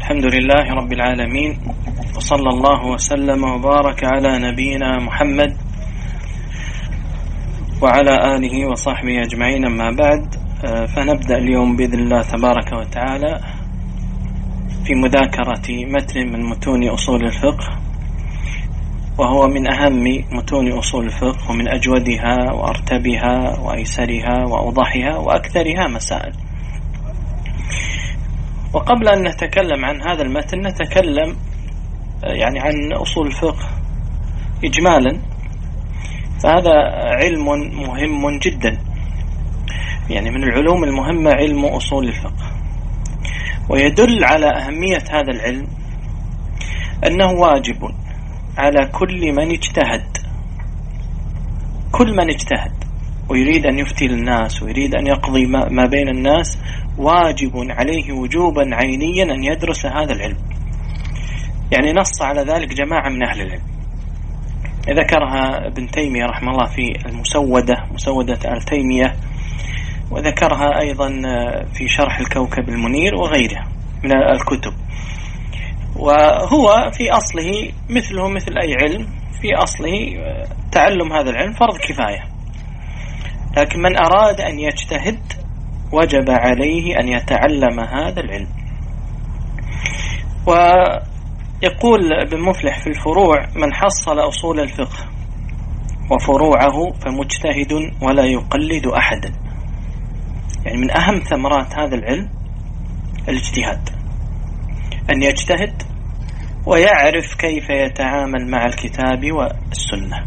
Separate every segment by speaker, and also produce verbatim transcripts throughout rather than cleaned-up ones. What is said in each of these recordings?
Speaker 1: الحمد لله رب العالمين، وصلى الله وسلم وبارك على نبينا محمد وعلى آله وصحبه أجمعين. أما بعد، فنبدأ اليوم بإذن الله تبارك وتعالى في مذاكرة متن من متون أصول الفقه، وهو من أهم متون أصول الفقه ومن أجودها وأرتبها وأيسرها وأوضحها وأكثرها مسائل. وقبل أن نتكلم عن هذا المتن نتكلم يعني عن أصول الفقه إجمالا، فهذا علم مهم جدا، يعني من العلوم المهمة علم أصول الفقه. ويدل على أهمية هذا العلم أنه واجب على كل من اجتهد، كل من اجتهد ويريد أن يفتي للناس ويريد أن يقضي ما بين الناس، واجب عليه وجوبا عينيا أن يدرس هذا العلم. يعني نص على ذلك جماعة من أهل العلم، ذكرها ابن تيمية رحمه الله في المسودة، مسودة آل تيمية، وذكرها أيضا في شرح الكوكب المنير وغيرها من الكتب. وهو في أصله مثله مثل أي علم، في أصله تعلم هذا العلم فرض كفاية، لكن من أراد أن يجتهد وجب عليه أن يتعلم هذا العلم. ويقول ابن مفلح في الفروع: من حصل أصول الفقه وفروعه فمجتهد ولا يقلد أحدا. يعني من أهم ثمرات هذا العلم الاجتهاد، أن يجتهد ويعرف كيف يتعامل مع الكتاب والسنة.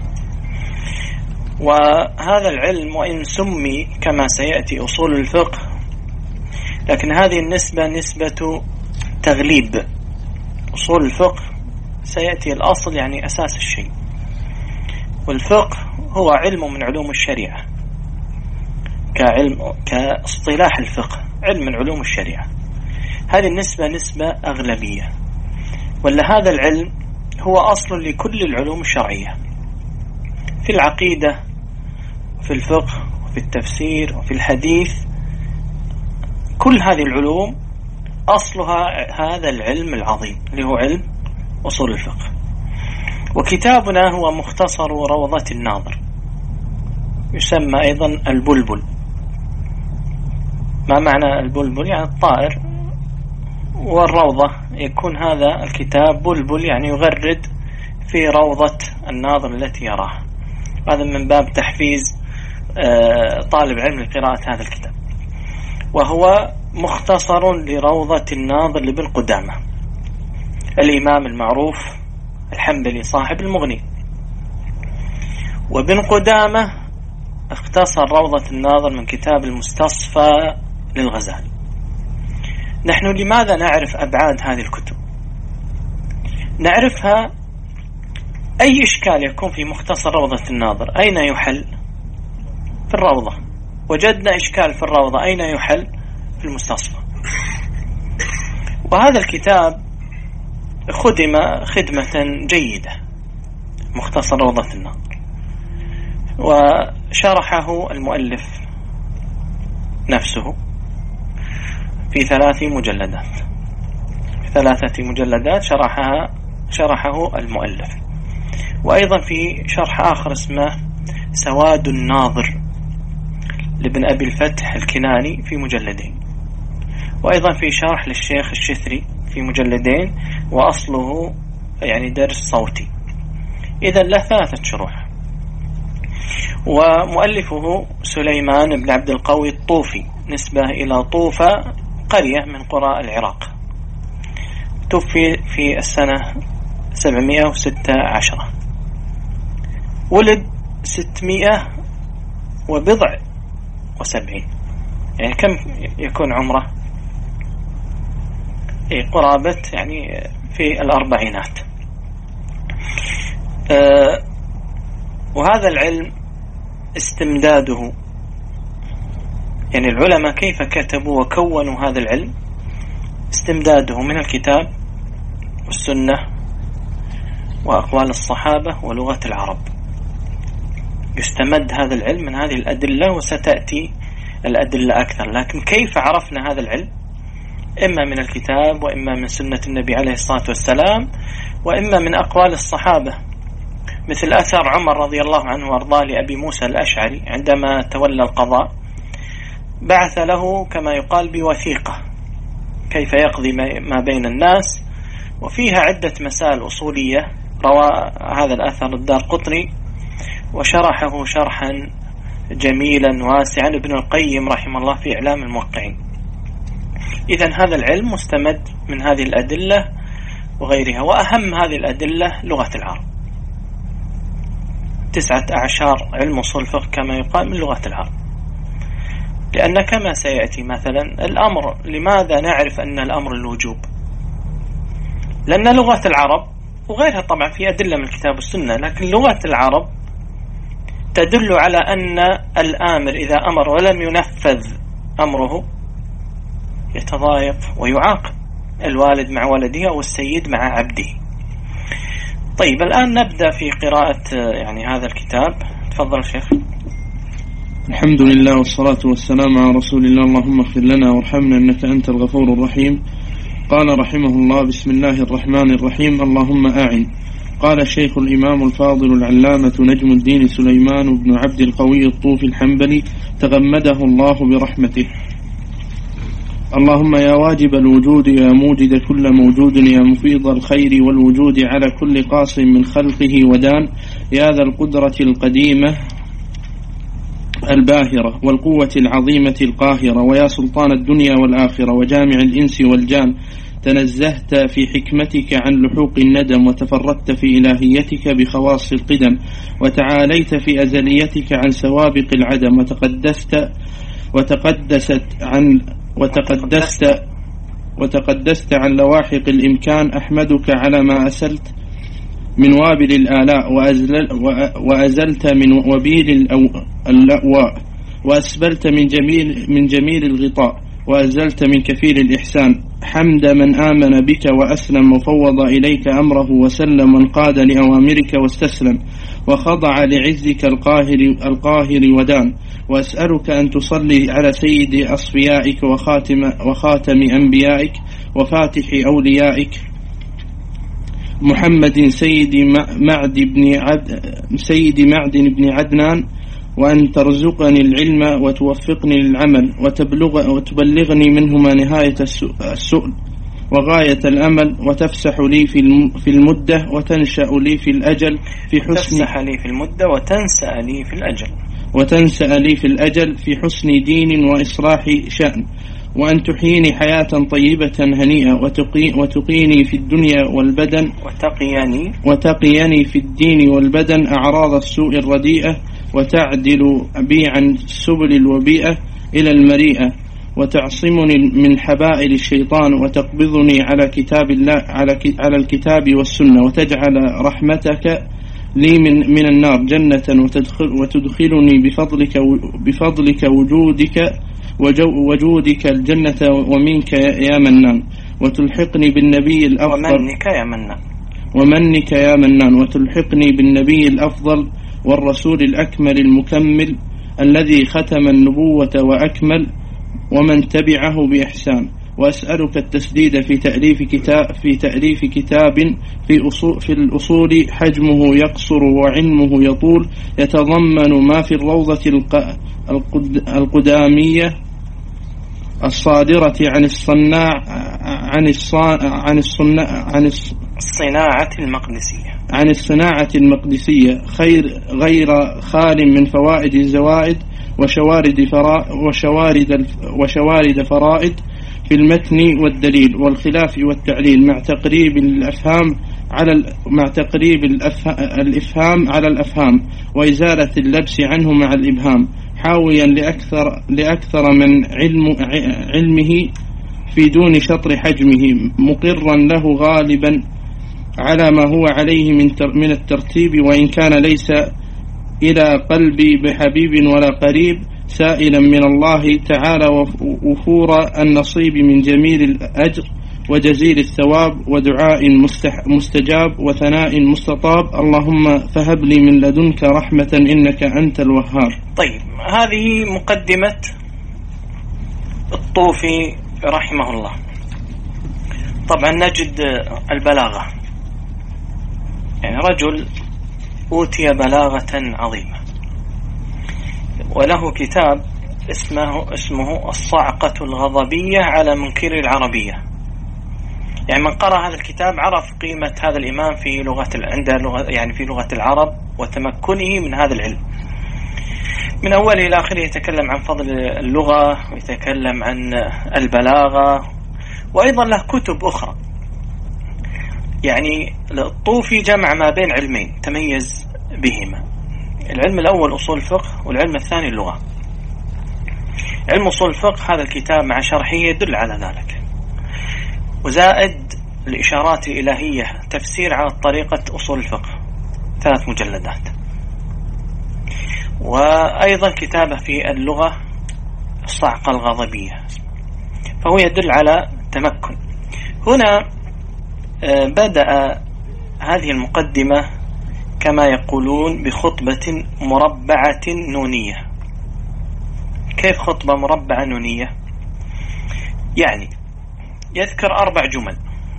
Speaker 1: وهذا العلم وإن سمي كما سيأتي أصول الفقه، لكن هذه النسبة نسبة تغليب. أصول الفقه سيأتي الأصل يعني أساس الشيء، والفقه هو علم من علوم الشريعة، كعلم كاصطلاح الفقه علم من علوم الشريعة. هذه النسبة نسبة أغلبية، ولا هذا العلم هو أصل لكل العلوم الشرعية، في العقيدة في الفقه وفي التفسير وفي الحديث. كل هذه العلوم أصلها هذا العلم العظيم اللي هو علم أصول الفقه. وكتابنا هو مختصر روضة الناظر، يسمى أيضا البلبل. ما معنى البلبل؟ يعني الطائر، والروضة يكون هذا الكتاب بلبل يعني يغرد في روضة الناظر التي يراها. هذا من باب تحفيز طالب علم لقراءة هذا الكتاب. وهو مختصر لروضة الناظر لابن قدامة، الإمام المعروف الحنبلي صاحب المغني. وابن قدامة اختصر روضة الناظر من كتاب المستصفى للغزالي. نحن لماذا نعرف أبعاد هذه الكتب؟ نعرفها أي إشكال يكون في مختصر روضة الناظر أين يحل؟ في الروضة. وجدنا إشكال في الروضة أين يحل؟ في المستصفى. وهذا الكتاب خدم خدمة جيدة، مختصر روضة الناظر، وشرحه المؤلف نفسه في ثلاث مجلدات، ثلاثة مجلدات شرحها شرحه المؤلف. وأيضا في شرح آخر اسمه سواد الناظر لابن أبي الفتح الكناني في مجلدين. وأيضا في شرح للشيخ الشثري في مجلدين، وأصله يعني درس صوتي. إذن له ثلاثة شروح. ومؤلفه سليمان بن عبد القوي الطوفي، نسبة إلى طوفة قرية من قرى العراق. توفي في السنة سبعمائة وستة عشر، ولد ستمائة وبضع وسبعين. يعني كم يكون عمره؟ إيه قرابة يعني في الأربعينات. أه وهذا العلم استمداده، يعني العلماء كيف كتبوا وكونوا هذا العلم، استمداده من الكتاب والسنة وأقوال الصحابة ولغة العرب. يستمد هذا العلم من هذه الأدلة، وستأتي الأدلة أكثر. لكن كيف عرفنا هذا العلم؟ إما من الكتاب وإما من سنة النبي عليه الصلاة والسلام وإما من أقوال الصحابة، مثل أثر عمر رضي الله عنه وارضاه لأبي موسى الأشعري عندما تولى القضاء، بعث له كما يقال بوثيقة كيف يقضي ما بين الناس، وفيها عدة مسائل أصولية. روى هذا الأثر الدارقطني وشرحه شرحا جميلا واسعا ابن القيم رحمه الله في إعلام الموقعين. إذن هذا العلم مستمد من هذه الأدلة وغيرها، وأهم هذه الأدلة لغة العرب، تسعة أعشار علم أصول الفقه كما يقال من لغة العرب. لأن كما سيأتي مثلا الأمر، لماذا نعرف أن الأمر الوجوب؟ لأن لغة العرب وغيرها طبعا في أدلة من الكتاب والسنة، لكن لغة العرب تدل على أن الآمر إذا أمر ولم ينفذ أمره يتضايق ويعاقب، الوالد مع ولده أو السيد مع عبده. طيب الآن نبدأ في قراءة يعني هذا الكتاب. تفضل شيخ.
Speaker 2: الحمد لله والصلاة والسلام على رسول الله. اللهم اغفر لنا وارحمنا إنك أنت الغفور الرحيم. قال رحمه الله: بسم الله الرحمن الرحيم. اللهم أعن. قال الشيخ الإمام الفاضل العلامة نجم الدين سليمان بن عبد القوي الطوفي الحنبلي تغمده الله برحمته: اللهم يا واجب الوجود، يا موجد كل موجود، يا مفيض الخير والوجود على كل قاص من خلقه ودان، يا ذا القدرة القديمة الباهرة والقوة العظيمة القاهرة، ويا سلطان الدنيا والآخرة وجامع الإنس والجان، تنزهت في حكمتك عن لحوق الندم، وتفردت في إلهيتك بخواص القدم، وتعاليت في أزليتك عن سوابق العدم، وتقدست وتقدست عن وتقدست وتقدست عن لواحق الإمكان. أحمدك على ما أسلت من وابل الآلاء، وأزلت من وبيل اللأواء، وأسبلت من جميل من جميل الغطاء، وأزلت من كفيل الإحسان. حمد من آمن بك وأسلم، وفوض إليك أمره وسلم، وانقاد لأوامرك واستسلم، وخضع لعزك القاهر القاهر ودان. وأسألك أن تصلي على سيد أصفيائك وخاتم وخاتم أنبيائك وفاتح أوليائك محمد سيد معد بن عد سيد معد بن عدنان، وأن ترزقني العلم وتوفقني للعمل، وتبلغ وتبلغني منهما نهاية السؤل وغاية الأمل، وتفسح لي في المدة وتنشأ لي في الأجل في حسن
Speaker 1: تفسح لي في المدة وتنسأ لي في الأجل
Speaker 2: وتنسأ لي في الأجل في حسن دين وإصلاح شأن، وأن تحييني حياة طيبة هنيئة، وتقي وتقيني في الدنيا والبدن
Speaker 1: وتقيني
Speaker 2: وتقيني في الدين والبدن أعراض السوء الرديئة، وتعدل بي عن سبل الوبيئة إلى المريئة، وتعصمني من حبائل الشيطان، وتقبضني على كتاب الله على على الكتاب والسنة، وتجعل رحمتك لي من من النار جنة، وتدخل وتدخلني بفضلك بفضلك وجودك وجودك الجنة ومنك يا منان، وتلحقني بالنبي الأفضل
Speaker 1: ومنك يا منان
Speaker 2: ومنك يا منان وتلحقني بالنبي الأفضل والرسول الأكمل المكمل الذي ختم النبوة وأكمل، ومن تبعه بإحسان. وأسألك التسديد في تأليف كتاب في تأليف كتاب في أصول في الأصول حجمه يقصر وعلمه يطول، يتضمن ما في الروضة القدامية الصادرة عن الصناع عن الصان عن الصناع عن
Speaker 1: الصناعة المقدسية
Speaker 2: عن الصناعة المقدسية خير غير خال من فوائد الزوائد وشوارد فرا وشوارد وشوارد فرائد في المتن والدليل والخلاف والتعليل، مع تقريب الأفهام على مع تقريب الإفهام على الأفهام، وإزالة اللبس عنه مع الإبهام، حاويا لأكثر لأكثر من علم علمه في دون شطر حجمه، مقرا له غالبا على ما هو عليه من من الترتيب، وإن كان ليس إلى قلبي بحبيب ولا قريب، سائلا من الله تعالى وفور النصيب من جميل الأجر وجزيل الثواب، ودعاء مستجاب وثناء مستطاب. اللهم فهب لي من لدنك رحمة إنك أنت الوهاب.
Speaker 1: طيب، هذه مقدمة الطوفي رحمه الله. طبعا نجد البلاغة، يعني رجل أوتي بلاغة عظيمة وله كتاب اسمه اسمه الصعقة الغضبية على منكر العربية. يعني من قرأ هذا الكتاب عرف قيمة هذا الإمام في لغة عنده لغة يعني في لغة العرب وتمكنه من هذا العلم من أوله إلى آخره. يتكلم عن فضل اللغة ويتكلم عن البلاغة، وأيضا له كتب أخرى. يعني الطوفي جمع ما بين علمين تميز بهما، العلم الأول أصول الفقه والعلم الثاني اللغة. علم أصول الفقه هذا الكتاب مع شرحه يدل على ذلك، وزائد الإشارات الإلهية تفسير على طريقة أصول الفقه ثلاث مجلدات، وأيضا كتابه في اللغة الصعقة الغضبية، فهو يدل على تمكن. هنا بدأ هذه المقدمة كما يقولون بخطبة مربعة نونية. كيف خطبة مربعة نونية؟ يعني يذكر أربع جمل،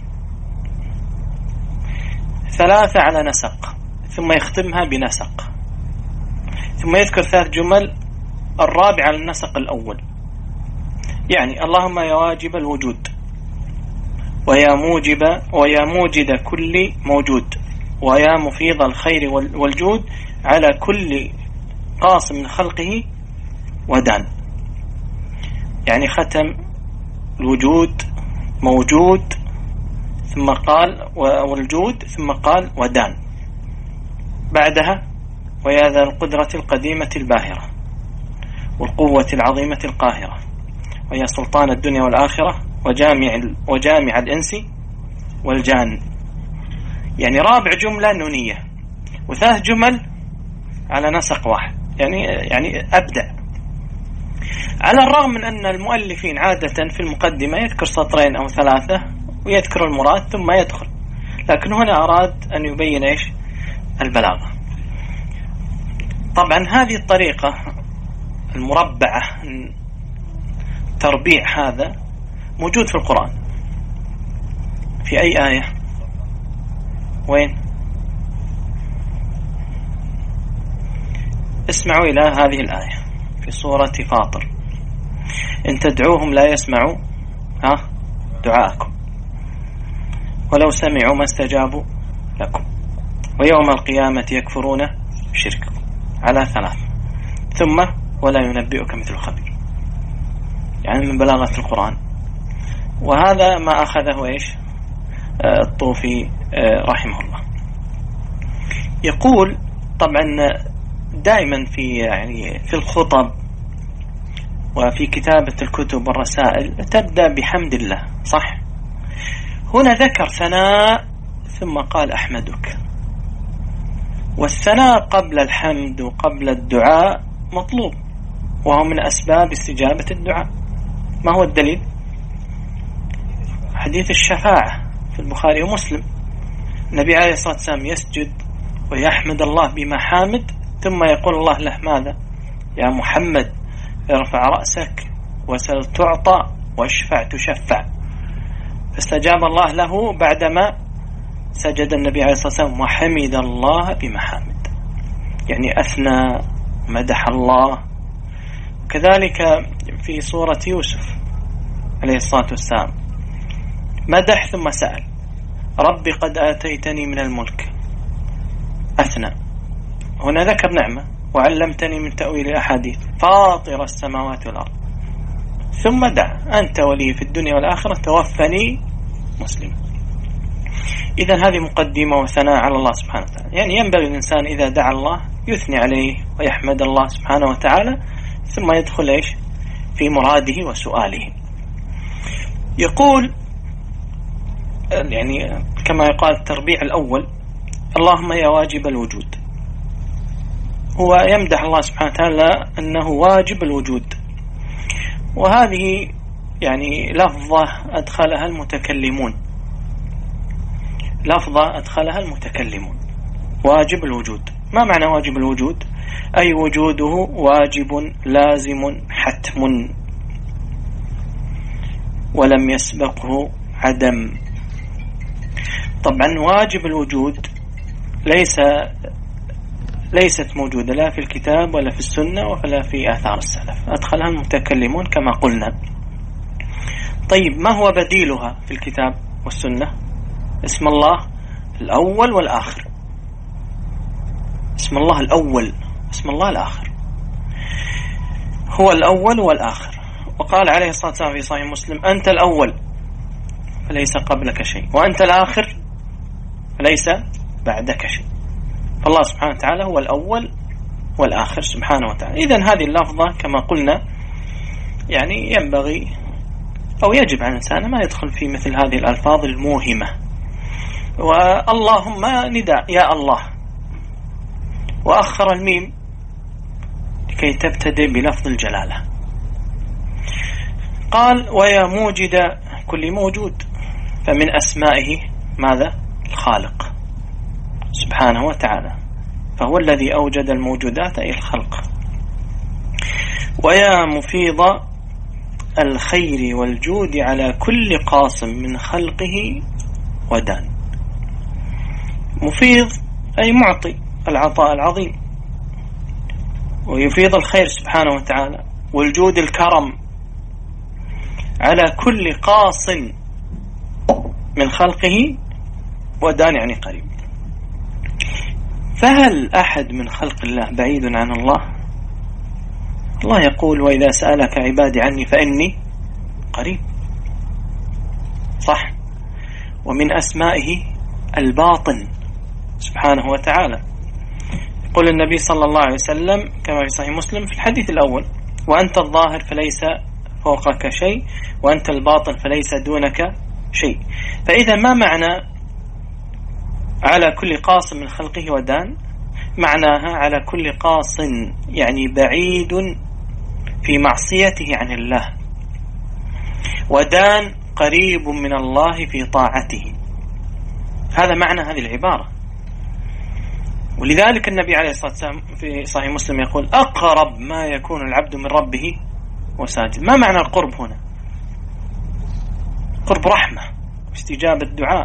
Speaker 1: ثلاثة على نسق ثم يختمها بنسق، ثم يذكر ثلاث جمل الرابع على النسق الأول. يعني اللهم يا واجب الوجود، ويا موجب ويا موجد كل موجود، ويا مفيض الخير والجود على كل قاص من خلقه ودان. يعني ختم الوجود موجود ثم قال والجود ثم قال ودان، بعدها ويا ذا القدرة القديمة الباهرة والقوة العظيمة القاهرة، ويا سلطان الدنيا والآخرة وجامع وجامع الإنس والجان. يعني رابع جملة نونية وثلاث جمل على نسق واحد، يعني يعني أبدع. على الرغم من أن المؤلفين عادة في المقدمة يذكر سطرين أو ثلاثة ويذكر المراد ثم يدخل، لكن هنا أراد أن يبين إيش البلاغة. طبعا هذه الطريقة المربعة تربيع هذا موجود في القرآن. في أي آية؟ وين؟ اسمعوا إلى هذه الآية في سورة فاطر: إن تدعوهم لا يسمعوا ها دعاءكم ولو سمعوا ما استجابوا لكم ويوم القيامة يكفرون بشرككم، على ثلاث، ثم ولا ينبئك مثل خبير. يعني من بلاغة القرآن. وهذا ما أخذه إيش الطوفي رحمه الله. يقول طبعا دائما في يعني في الخطب وفي كتابة الكتب والرسائل تبدأ بحمد الله، صح؟ هنا ذكر ثناء ثم قال أحمدك، والثناء قبل الحمد وقبل الدعاء مطلوب، وهو من أسباب استجابة الدعاء. ما هو الدليل؟ حديث الشفاعة في البخاري ومسلم، النبي عليه الصلاة والسلام يسجد ويحمد الله بمحامد ثم يقول الله له ماذا؟ يا محمد ارفع رأسك وسل تعطى واشفع تشفع. فاستجاب الله له بعدما سجد النبي عليه الصلاة والسلام وحمد الله بمحامد، يعني أثنى مدح الله. كذلك في سورة يوسف عليه الصلاة والسلام مدح ثم سأل: ربي قد آتيتني من الملك، أثنى. هنا ذكر نعمة: وعلمتني من تأويل الأحاديث فاطر السماوات والأرض، ثم دعا: أنت ولي في الدنيا والآخرة توفني مسلم. إذن هذه مقدمة وثناء على الله سبحانه وتعالى. يعني ينبغي الإنسان إذا دعا الله يثني عليه ويحمد الله سبحانه وتعالى، ثم يدخل إيش في مراده وسؤاله. يقول يعني كما يقال التربيع الأول: اللهم يا واجب الوجود. هو يمدح الله سبحانه وتعالى أنه واجب الوجود، وهذه يعني لفظة أدخلها المتكلمون، لفظة أدخلها المتكلمون واجب الوجود. ما معنى واجب الوجود؟ أي وجوده واجب لازم حتم ولم يسبقه عدم طبعا واجب الوجود ليس ليست موجودة لا في الكتاب ولا في السنة ولا في آثار السلف، أدخلها المتكلمون كما قلنا. طيب ما هو بديلها في الكتاب والسنة؟ اسم الله الأول والآخر، اسم الله الأول، اسم الله الآخر، هو الأول والآخر. وقال عليه الصلاة والسلام في صحيح مسلم: أنت الأول فليس قبلك شيء، وأنت الآخر فليس بعدك شيء. فالله سبحانه وتعالى هو الأول والآخر سبحانه وتعالى. إذن هذه اللفظة كما قلنا يعني ينبغي أو يجب على الإنسان ما يدخل في مثل هذه الألفاظ الموهمة. واللهم نداء يا الله، وأخر الميم لكي تبتدئ بلفظ الجلالة. قال: ويا موجد كل موجود، فمن أسمائه ماذا؟ الخالق سبحانه وتعالى، فهو الذي أوجد الموجودات أي الخلق. ويا مفيض الخير والجود على كل قاصم من خلقه ودان. مفيض أي معطي العطاء العظيم، ويفيض الخير سبحانه وتعالى، والجود الكرم على كل قاص من خلقه ودان يعني قريب. فهل أحد من خلق الله بعيد عن الله؟ الله يقول: وإذا سألك عبادي عني فإني قريب، صح. ومن أسمائه الباطن سبحانه وتعالى. يقول النبي صلى الله عليه وسلم كما في صحيح مسلم في الحديث الأول: وأنت الظاهر فليس فوقك شيء، وأنت الباطن فليس دونك شيء. فإذا ما معنى على كل قاص من خلقه ودان؟ معناها على كل قاص يعني بعيد في معصيته عن الله، ودان قريب من الله في طاعته. هذا معنى هذه العبارة. ولذلك النبي عليه الصلاة والسلام في صحيح مسلم يقول: أقرب ما يكون العبد من ربه وساجد. ما معنى القرب هنا؟ قرب رحمة واستجابة الدعاء.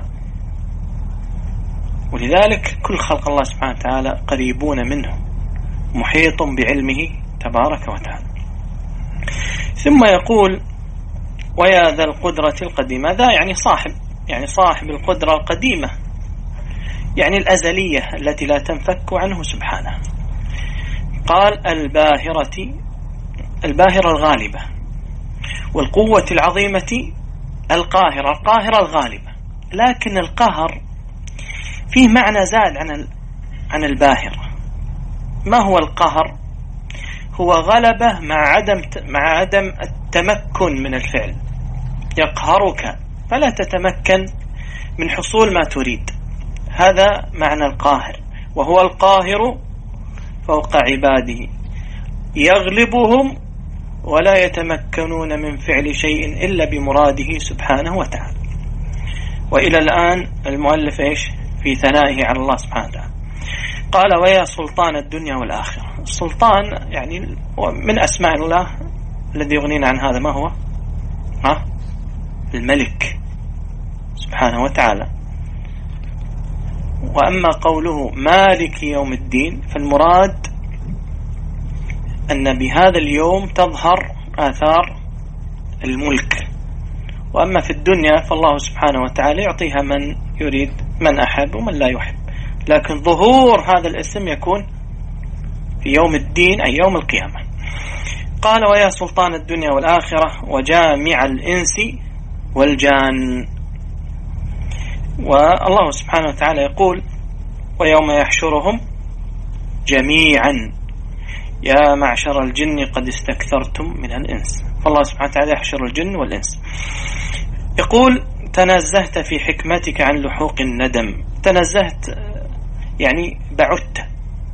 Speaker 1: ولذلك كل خلق الله سبحانه وتعالى قريبون منه، محيط بعلمه تبارك وتعالى. ثم يقول: ويا ذا القدرة القديمة. ذا يعني صاحب، يعني صاحب القدرة القديمة، يعني الأزلية التي لا تنفك عنه سبحانه. قال: الباهرة، الباهرة الغالبة، والقوة العظيمة القاهرة، القاهرة الغالبة. لكن القهر فيه معنى زاد عن عن الباهرة. ما هو القهر؟ هو غلبة مع عدم مع عدم التمكن من الفعل، يقهرك فلا تتمكن من حصول ما تريد. هذا معنى القاهر. وهو القاهر فوق عباده، يغلبهم ولا يتمكنون من فعل شيء إلا بمراده سبحانه وتعالى. وإلى الآن المؤلف إيش في ثنائه على الله سبحانه وتعالى؟ قال: ويا سلطان الدنيا والآخرة. السلطان يعني من أسماء الله الذي يغنينا عن هذا. ما هو؟ ها؟ الملك سبحانه وتعالى. وأما قوله مالك يوم الدين فالمراد أن بهذا اليوم تظهر آثار الملك. وأما في الدنيا فالله سبحانه وتعالى يعطيها من يريد، من أحب ومن لا يحب، لكن ظهور هذا الاسم يكون في يوم الدين أي يوم القيامة. قال: ويا سلطان الدنيا والآخرة وجامع الإنس والجان. والله سبحانه وتعالى يقول: ويوم يحشرهم جميعا يا معشر الجن قد استكثرتم من الإنس. فالله سبحانه وتعالى يحشر الجن والإنس. يقول: تنزهت في حكمتك عن لحوق الندم. تنزهت يعني بعدت.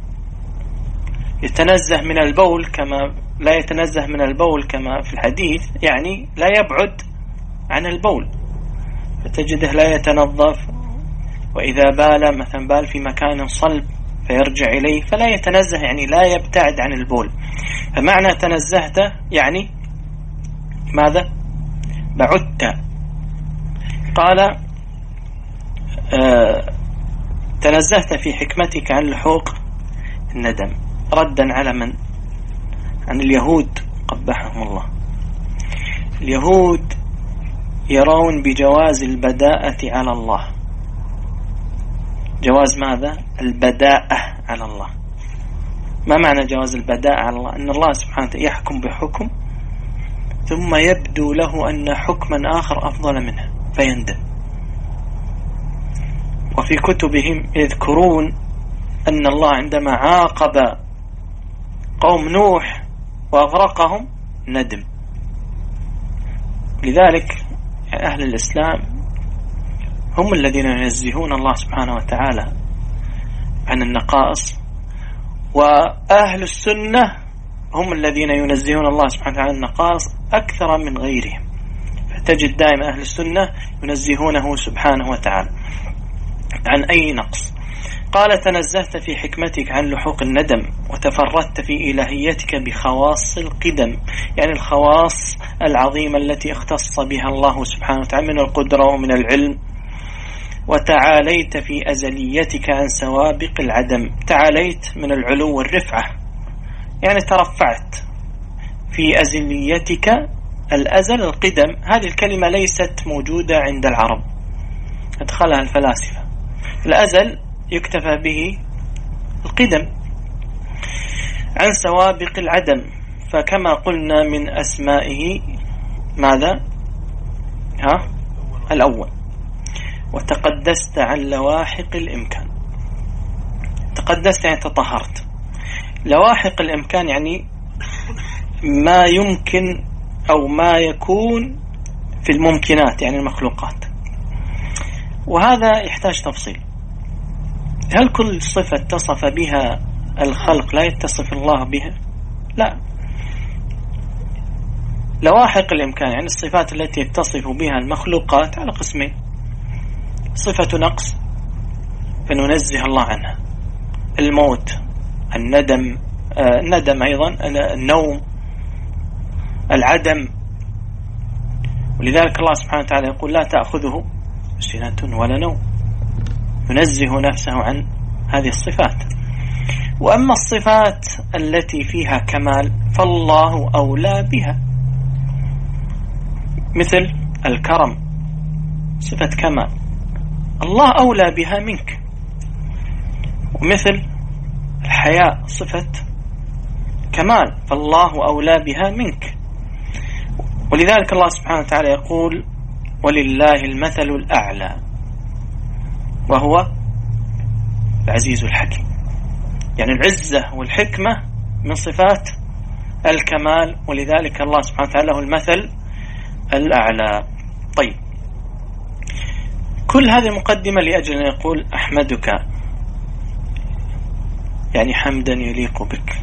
Speaker 1: يتنزه من البول كما لا يتنزه من البول كما في الحديث، يعني لا يبعد عن البول، فتجده لا يتنظف. وإذا بال مثلا بال في مكان صلب فيرجع إليه، فلا يتنزه يعني لا يبتعد عن البول. فمعنى تنزهت يعني ماذا؟ بعدت. قال: آه تنزهت في حكمتك عن لحوق الندم، ردا على من؟ عن اليهود قبحهم الله. اليهود يرون بجواز البداءة على الله. جواز ماذا؟ البداءة على الله. ما معنى جواز البداءة على الله؟ أن الله سبحانه وتعالى يحكم بحكم ثم يبدو له أن حكما آخر أفضل منه فيندم. وفي كتبهم يذكرون أن الله عندما عاقب قوم نوح وأغرقهم ندم. لذلك أهل الإسلام هم الذين ينزهون الله سبحانه وتعالى عن النقائص، وأهل السنة هم الذين ينزهون الله سبحانه وتعالى عن النقائص أكثر من غيرهم. فتجد دائما أهل السنة ينزهونه سبحانه وتعالى عن أي نقص. قال تنزهت في حكمتك عن لحوق الندم وتفردت في إلهيتك بخواص القدم، يعني الخواص العظيمة التي اختص بها الله سبحانه وتعالى من القدرة ومن العلم. وتعاليت في أزليتك عن سوابق العدم، تعاليت من العلو والرفعة، يعني ترفعت. في أزليتك، الأزل القدم، هذه الكلمة ليست موجودة عند العرب، أدخلها الفلاسفة. الأزل يكتفى به القدم. عن سوابق العدم، فكما قلنا من أسمائه ماذا؟ ها؟ الأول. وتقدست عن لواحق الإمكان. تقدست يعني تطهرت. لواحق الإمكان يعني ما يمكن أو ما يكون في الممكنات، يعني المخلوقات. وهذا يحتاج تفصيل. هل كل صفة اتصف بها الخلق لا يتصف الله بها؟ لا. لواحق الإمكان يعني الصفات التي يتصف بها المخلوقات على قسمين: صفة نقص فننزه الله عنها، الموت، الندم، آه الندم أيضا، النوم، العدم. ولذلك الله سبحانه وتعالى يقول لا تأخذه سنة ولا نوم، ينزه نفسه عن هذه الصفات. وأما الصفات التي فيها كمال فالله أولى بها، مثل الكرم صفة كمال، الله أولى بها منك. ومثل الحياء صفة كمال فالله أولى بها منك. ولذلك الله سبحانه وتعالى يقول ولله المثل الأعلى وهو العزيز الحكيم، يعني العزة والحكمة من صفات الكمال، ولذلك الله سبحانه وتعالى له المثل الأعلى. طيب، كل هذه مقدمة لأجل أن يقول أحمدك، يعني حمدا يليق بك.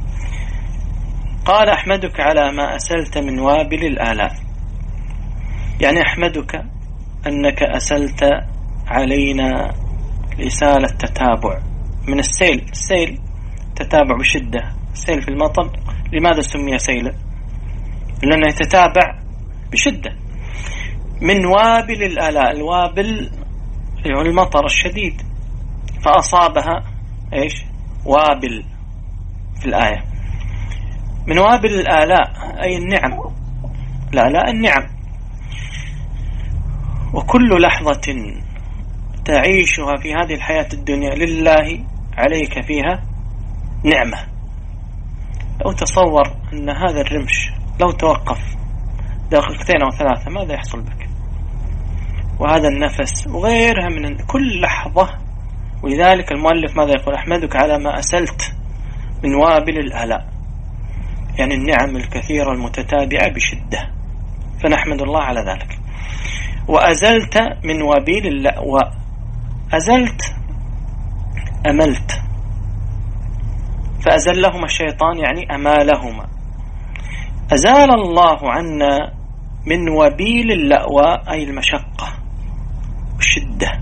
Speaker 1: قال أحمدك على ما أسلت من وابل الآلاء، يعني أحمدك أنك أسلت علينا الإسالة التتابع من السيل. السيل تتابع بشدة، السيل في المطر لماذا سمي سيلا؟ لأنه يتتابع بشدة. من وابل الآلاء، الوابل يعني المطر الشديد، فأصابها إيش؟ وابل في الآية. من وابل الآلاء أي النعم، الآلاء النعم. وكل لحظة تعيشها في هذه الحياة الدنيا لله عليك فيها نعمة. لو تصور أن هذا الرمش لو توقف دقيقتين أو ثلاثة ماذا يحصل بك؟ وهذا النفس وغيرها من كل لحظة. ولذلك المؤلف ماذا يقول؟ أحمدك على ما أسلت من وابل الآلاء، يعني النعم الكثيرة المتتابعة بشدة، فنحمد الله على ذلك. وأزلت من وابيل الله، وأزلت أملت، فأزلهما الشيطان يعني أمالهما. أزال الله عنا من وبيل اللأوى أي المشقة والشدة.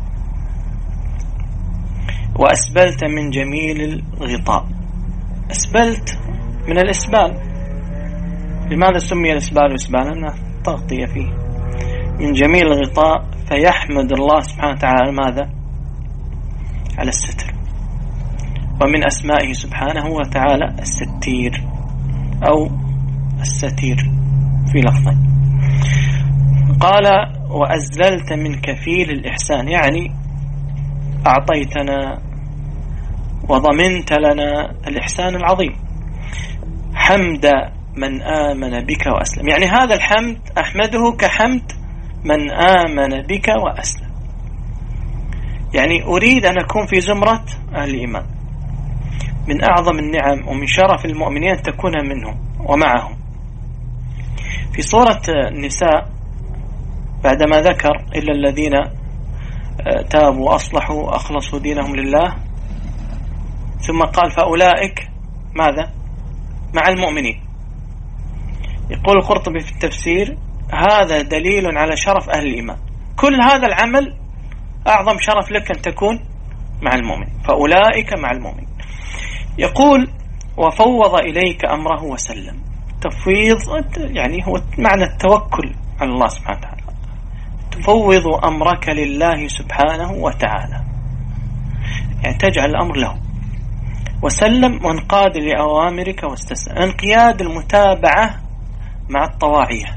Speaker 1: وأسبلت من جميل الغطاء، أسبلت من الإسبال. لماذا سمي الإسبال إسبالا؟ تغطية فيه. من جميل الغطاء فيحمد الله سبحانه وتعالى على ماذا؟ على الستر. ومن أسمائه سبحانه وتعالى الستير أو الستير في لفظ. قال وأزللت من كفيل الإحسان، يعني أعطيتنا وضمنت لنا الإحسان العظيم، حمد من آمن بك وأسلم، يعني هذا الحمد أحمده كحمد من آمن بك وأسلم، يعني أريد أن أكون في زمرة أهل الإيمان. من أعظم النعم ومن شرف المؤمنين أن تكون منهم ومعهم. في سورة النساء بعدما ذكر إلا الذين تابوا وأصلحوا وأخلصوا دينهم لله، ثم قال فأولئك ماذا؟ مع المؤمنين. يقول القرطبي في التفسير هذا دليل على شرف أهل الإيمان، كل هذا العمل أعظم شرف لك أن تكون مع المؤمن، فأولئك مع المؤمن. يقول وفوض إليك أمره وسلم. تفويض يعني هو معنى التوكل على الله سبحانه وتعالى، تفوض أمرك لله سبحانه وتعالى، يعني تجعل الأمر له. وسلم وانقاد لأوامرك واستسلم، انقياد المتابعة مع الطواعية.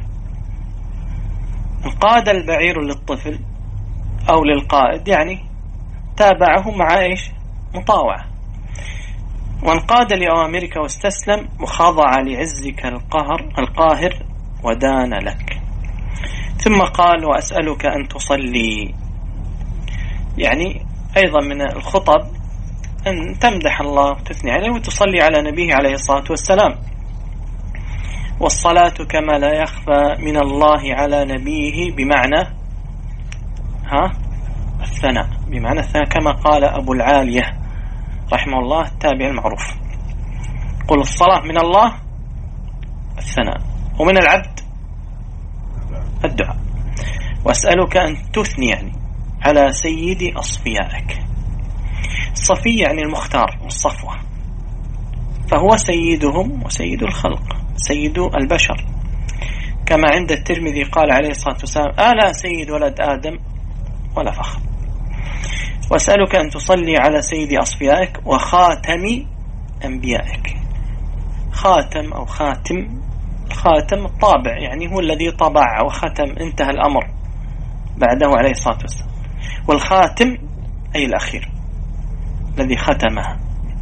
Speaker 1: انقاد البعير للطفل أو للقائد، يعني تابعه مع إيش؟ مطاوعة. وانقاد لأوامرك واستسلم وخضع لعزك القهر القاهر ودان لك. ثم قال وأسألك أن تصلي، يعني أيضا من الخطب أن تمدح الله وتثني عليه وتصلي على نبيه عليه الصلاة والسلام. والصلاة كما لا يخفى من الله على نبيه بمعنى ها الثناء، بمعنى الثناء كما قال أبو العالية رحمه الله التابع المعروف، قل الصلاة من الله الثناء ومن العبد الدعاء. وأسألك أن تثني يعني على سيد أصفيائك. الصفي يعني المختار والصفوة، فهو سيدهم وسيد الخلق، سيد البشر، كما عند الترمذي قال عليه الصلاة والسلام ألا سيد ولد آدم ولا فخر. وأسألك أن تصلي على سيد أصفيائك وخاتم أنبيائك. خاتم أو خاتم، الخاتم الطابع، يعني هو الذي طبع وختم، انتهى الأمر بعده عليه الصلاة والسلام. والخاتم أي الأخير الذي ختمها.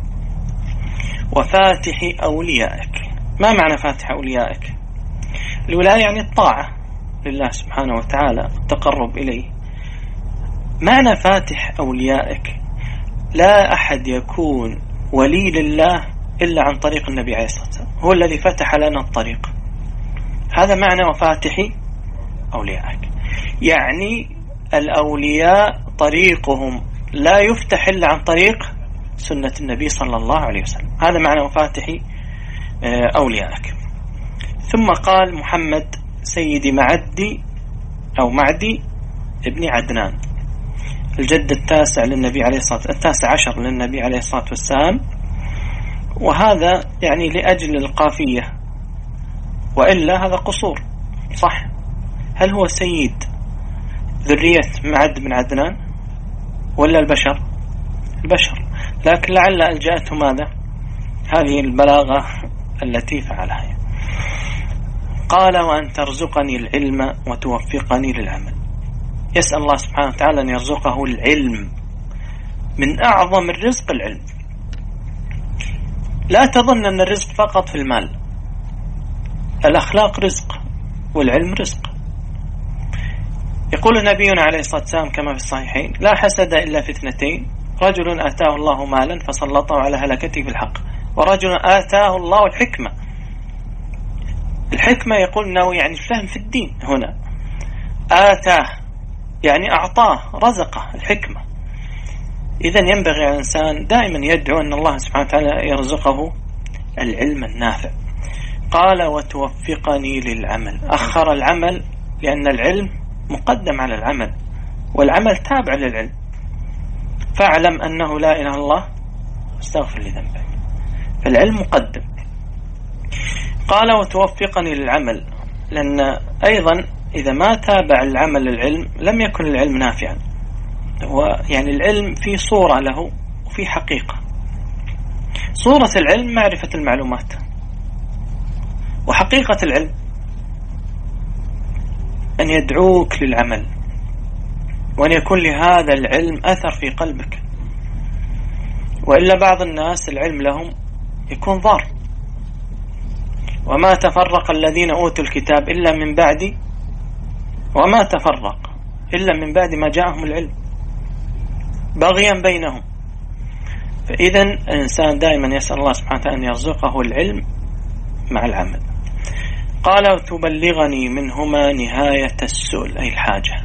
Speaker 1: وفاتح أوليائك. ما معنى فاتح أوليائك؟ الولاية يعني الطاعة لله سبحانه وتعالى، التقرب إليه. معنى فاتح أوليائك لا أحد يكون ولي لله إلا عن طريق النبي عليه الصلاة والسلام، هو الذي فتح لنا الطريق. هذا معنى وفاتح أوليائك، يعني الأولياء طريقهم لا يفتح إلا عن طريق سنة النبي صلى الله عليه وسلم. هذا معنى وفاتح أوليائك. ثم قال محمد سيد معدي أو معدي ابن عدنان، الجد التاسع للنبي عليه الصلاة التاسع عشر للنبي عليه الصلاة والسلام. وهذا يعني لأجل القافية، وإلا هذا قصور صح. هل هو سيد ذرية معد بن عدنان ولا البشر؟ البشر، لكن لعل ألجأته ماذا؟ هذه البلاغة التي فعلها. قال وأن ترزقني العلم وتوفقني للعمل. يسأل الله سبحانه وتعالى أن يرزقه العلم، من أعظم الرزق العلم. لا تظن أن الرزق فقط في المال، الأخلاق رزق والعلم رزق. يقول نبينا عليه الصلاة والسلام كما في الصحيحين لا حسد إلا في اثنتين، رجل آتاه الله مالا فسلطه على هلكته في الحق، ورجل آتاه الله الحكمة. الحكمة يقول أنه يعني الفهم في الدين. هنا آتاه يعني أعطاه، رزقه الحكمة. إذن ينبغي على الإنسان دائما يدعو أن الله سبحانه وتعالى يرزقه العلم النافع. قال وتوفقني للعمل. أخر العمل لأن العلم مقدم على العمل، والعمل تابع للعلم. فاعلم أنه لا إله إلا الله استغفر لذنبك، فالعلم مقدم. قال وتوفقني للعمل، لأن أيضا إذا ما تابع العمل العلم لم يكن العلم نافعا. هو يعني العلم في صورة له وفي حقيقة. صورة العلم معرفة المعلومات، وحقيقة العلم أن يدعوك للعمل، وأن يكون لهذا العلم أثر في قلبك. وإلا بعض الناس العلم لهم يكون ضار. وما تفرق الذين أوتوا الكتاب إلا من بعد وما تفرق إلا من بعد ما جاءهم العلم بغيا بينهم. فإذا الإنسان دائما يسأل الله سبحانه وتعالى أن يرزقه العلم مع العمل. قال وتبلغني منهما نهاية السؤل، أي الحاجة،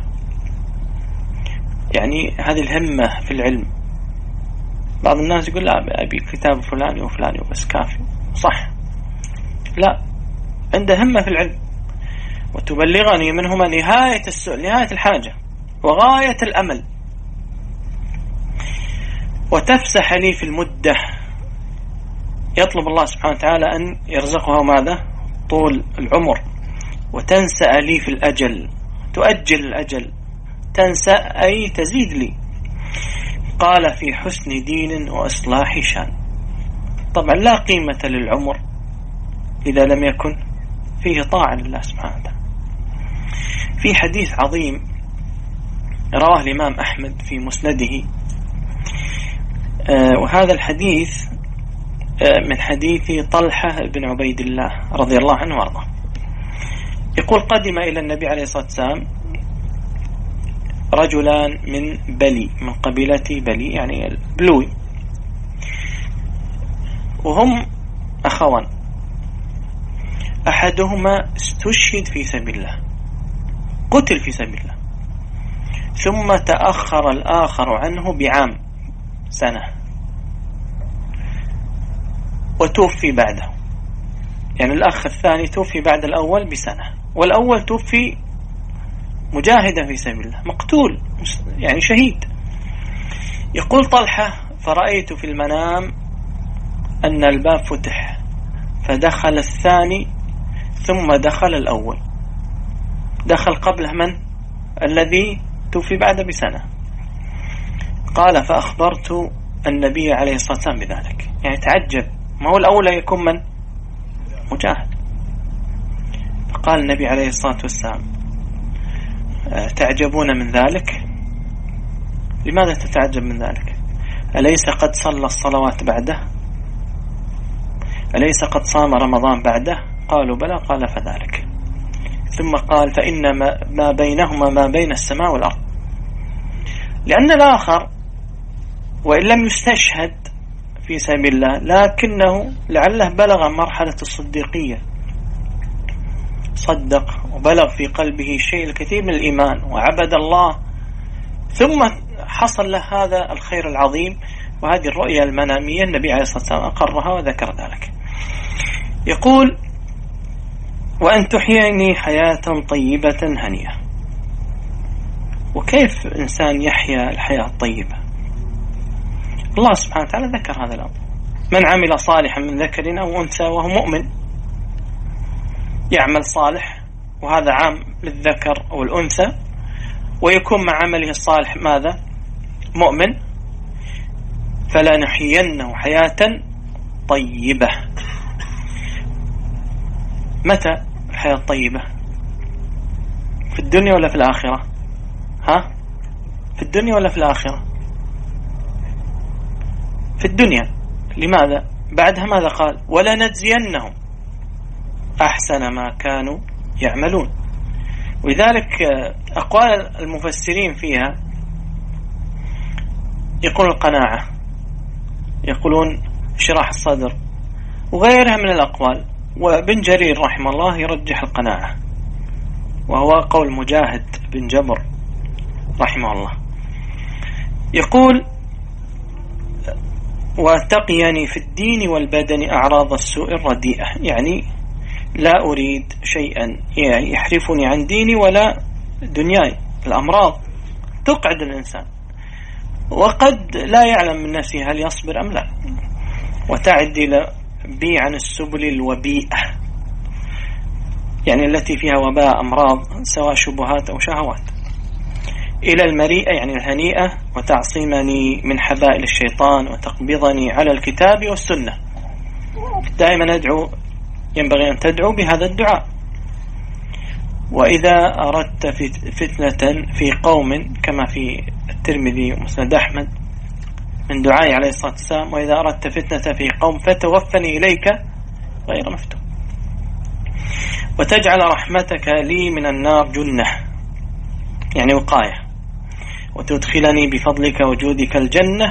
Speaker 1: يعني هذه الهمة في العلم. بعض الناس يقول لا أبي كتاب فلاني وفلاني وبس كافي، صح، لا، عنده همة في العلم. وتبلغني منهما نهاية السؤل، نهاية الحاجة وغاية الأمل، وتفسح لي في المدة. يطلب الله سبحانه وتعالى أن يرزقه ماذا؟ طول العمر. وتنسأ لي في الأجل، تؤجل الأجل، تنسى أي تزيد لي. قال في حسن دين وإصلاح شان. طبعا لا قيمة للعمر إذا لم يكن فيه طاعة لله سبحانه وتعالى. في حديث عظيم رواه الإمام أحمد في مسنده، آه وهذا الحديث آه من حديث طلحة بن عبيد الله رضي الله عنه وارضاه. يقول قدم إلى النبي عليه الصلاة والسلام رجلان من بلي، من قبيلة بلي يعني البلوي، وهم أخوان. أحدهما استشهد في سبيل الله، قتل في سبيل الله، ثم تأخر الآخر عنه بعام، سنة، وتوفي بعده. يعني الأخ الثاني توفي بعد الأول بسنة، والأول توفي مجاهدا في سبيل الله، مقتول يعني شهيد. يقول طلحة فرأيت في المنام أن الباب فتح، فدخل الثاني ثم دخل الأول، دخل قبله من؟ الذي توفي بعد بسنة. قال فأخبرت النبي عليه الصلاة والسلام بذلك. يعني تعجب، ما هو الأولى يكون من؟ مجاهد. فقال النبي عليه الصلاة والسلام تعجبون من ذلك؟ لماذا تتعجب من ذلك؟ أليس قد صلى الصلوات بعده؟ أليس قد صام رمضان بعده؟ قالوا بلى. قال فذلك. ثم قال فإن ما بينهما ما بين السماء والأرض. لأن الآخر وإن لم يستشهد في سبيل الله لكنه لعله بلغ مرحلة الصديقية، صدق وبلغ في قلبه شيء الكثير من الإيمان وعبد الله، ثم حصل له هذا الخير العظيم وهذه الرؤية المنامية. النبي عليه الصلاة والسلام أقرها وذكر ذلك. يقول وأن تحييني حياة طيبة هنية. وكيف إنسان يحيا الحياة الطيبة؟ الله سبحانه وتعالى ذكر هذا الأمر: من عمل صالحا من ذكر أو أنثى وهو مؤمن. يعمل صالح، وهذا عام للذكر أو الأنثى، ويكون مع عمله الصالح ماذا؟ مؤمن. فلنحيينه حياة طيبة. متى الحياة الطيبة؟ في الدنيا ولا في الآخرة؟ ها؟ في الدنيا ولا في الآخرة؟ في الدنيا. لماذا؟ بعدها ماذا قال؟ ولنجزينهم أحسن ما كانوا يعملون. ولذلك أقوال المفسرين فيها يقول القناعة، يقولون شراح الصدر، وغيرها من الأقوال. وابن جرير رحمه الله يرجح القناعة، وهو قول مجاهد بن جبر رحمه الله. يقول واتقيني في الدين والبدن أعراض السوء الرديئة. يعني لا أريد شيئا يحرفني عن ديني ولا دنياي. الأمراض تقعد الإنسان، وقد لا يعلم من نفسه هل يصبر أم لا. وتعدل بي عن السبل الوبيئة. يعني التي فيها وباء أمراض سواء شبهات أو شهوات، إلى المريئة يعني الهنيئة، وتعصيمني من حبائل الشيطان، وتقبضني على الكتاب والسنة. دائما أدعو، ينبغي أن تدعو بهذا الدعاء. وإذا أردت فتنة في قوم كما في الترمذي ومسند أحمد من دعائي عليه الصلاة والسلام: وإذا أردت فتنة في قوم فتوفني إليك غير مفتون، وتجعل رحمتك لي من النار جنة يعني وقاية، وتدخلني بفضلك وجودك الجنة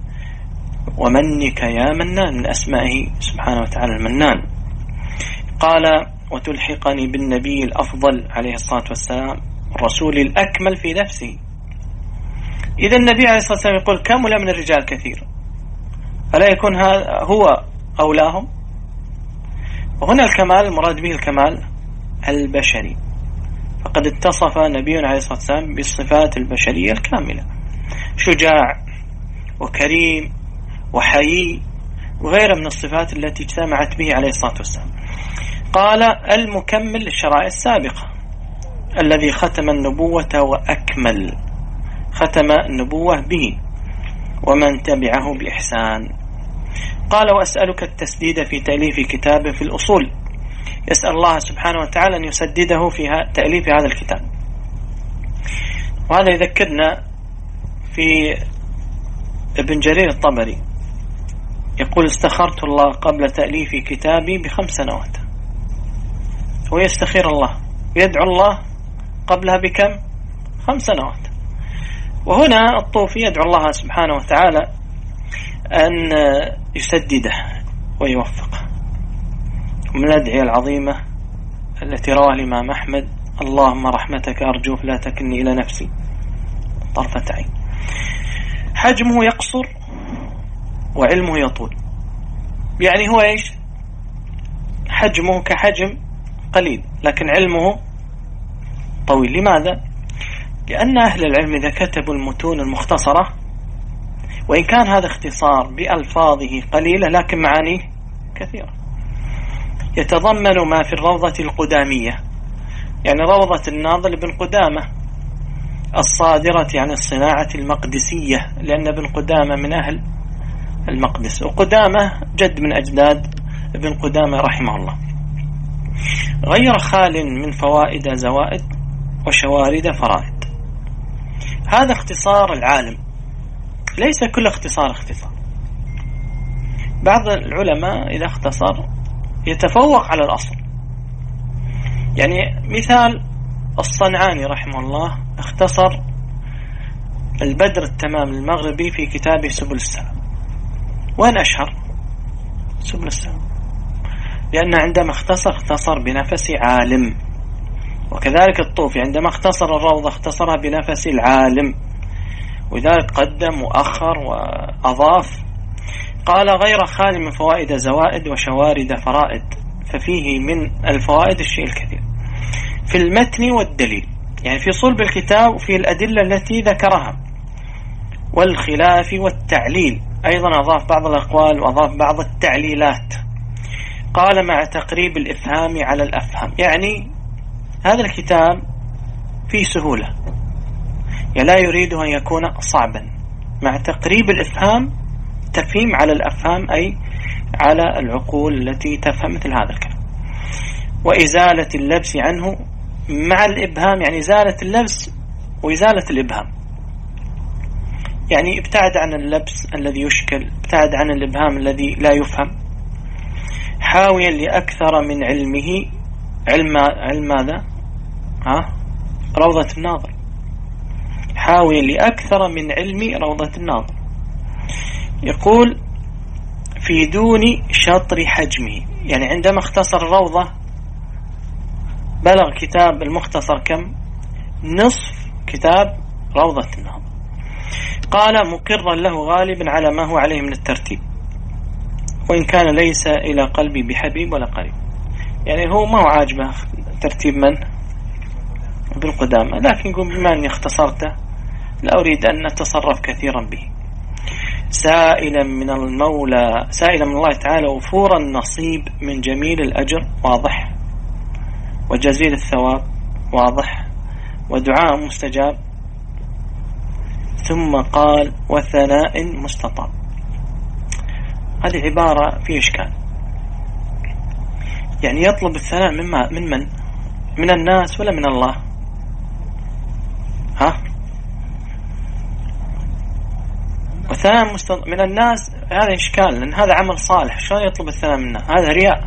Speaker 1: ومنك يا منان، من أسمائه سبحانه وتعالى المنان. قال: وتلحقني بالنبي الأفضل عليه الصلاة والسلام، الرسول الأكمل في نفسه. إذا النبي عليه الصلاة والسلام يقول: كمل من الرجال كثير، ألا يكون هو أولاهم؟ وهنا الكمال المراد به الكمال البشري، فقد اتصف نبينا عليه الصلاة والسلام بالصفات البشرية الكاملة: شجاع وكريم وحيي وغيرها من الصفات التي اجتمعت به عليه الصلاة والسلام. قال: المكمل للشرائع السابقة، الذي ختم النبوة وأكمل، ختم النبوة به ومن تبعه بإحسان. قال: وأسألك التسديد في تأليف كتاب في الأصول، يسأل الله سبحانه وتعالى أن يسدده في تأليف هذا الكتاب. وهذا يذكرنا في ابن جرير الطبري يقول: استخرت الله قبل تأليف كتابي بخمس سنوات. هو يستخير الله ويدعو الله قبلها بكم؟ خمس سنوات. وهنا الطوفي يدعو الله سبحانه وتعالى أن يسدده ويوفقه. ومن الأدعية العظيمة التي رواه الإمام أحمد: اللهم رحمتك أرجو فلا تكلني إلى نفسي طرفة عين. حجمه يقصر وعلمه يطول، يعني هو إيش؟ حجمه كحجم قليل لكن علمه طويل. لماذا؟ لأن أهل العلم إذا كتبوا المتون المختصرة، وإن كان هذا اختصار بألفاظه قليلة لكن معانيه كثيرة، يتضمن ما في الروضة القدامية، يعني روضة الناظر بن قدامة الصادرة عن الصناعة المقدسية، لأن ابن قدامة من أهل المقدس، وقدامة جد من أجداد ابن قدامة رحمه الله. غير خال من فوائد زوائد وشوارد فرائد. هذا اختصار العالم، ليس كل اختصار اختصار. بعض العلماء إذا اختصر يتفوق على الأصل. يعني مثال الصنعاني رحمه الله اختصر البدر التمام المغربي في كتابه سبل السلام. وين أشهر؟ سبل السلام، لأن عندما اختصر اختصر بنفس عالم. وكذلك الطوفي عندما اختصر الروضة اختصرها بنفس العالم، وذلك قدم وأخر وأضاف. قال: غير خال من فوائد زوائد وشوارد فرائد، ففيه من الفوائد الشيء الكثير في المتن والدليل، يعني في صلب الكتاب وفي الأدلة التي ذكرها، والخلاف والتعليل. أيضا أضاف بعض الأقوال وأضاف بعض التعليلات. قال: مع تقريب الإفهام على الأفهام، يعني هذا الكتاب فيه سهولة، يعني لا يريد أن يكون صعبا، مع تقريب الإفهام، تفهيم على الأفهام أي على العقول التي تفهم مثل هذا الكلام، وإزالة اللبس عنه مع الإبهام، يعني إزالة اللبس وإزالة الإبهام، يعني ابتعد عن اللبس الذي يشكل، ابتعد عن الإبهام الذي لا يفهم. حاويا لأكثر من علمه، علم علم ماذا؟ ها؟ روضة الناظر. حاويا لأكثر من علم روضة الناظر. يقول: في دون شطر حجمه، يعني عندما اختصر الروضة بلغ كتاب المختصر كم؟ نصف كتاب روضة الناظر. قال: مقرا له غالبا على ما هو عليه من الترتيب، وإن كان ليس إلى قلبي بحبيب ولا قريب، يعني هو ما هو عاجبه ترتيب من؟ ابن قدامة، لكن يقول بما أني اختصرته لا أريد أن أتصرف كثيرا به. سائلا من المولى، سائلا من الله تعالى وفور النصيب من جميل الأجر. واضح؟ وجزيل الثواب واضح، ودعاء مستجاب، ثم قال وثناء مستطاب. هذه عبارة في إشكال، يعني يطلب الثناء من من من من الناس ولا من الله؟ ها؟ وثناء مستطاب من الناس، هذا إشكال، لأن هذا عمل صالح، شلون يطلب الثناء منا؟ هذا رياء.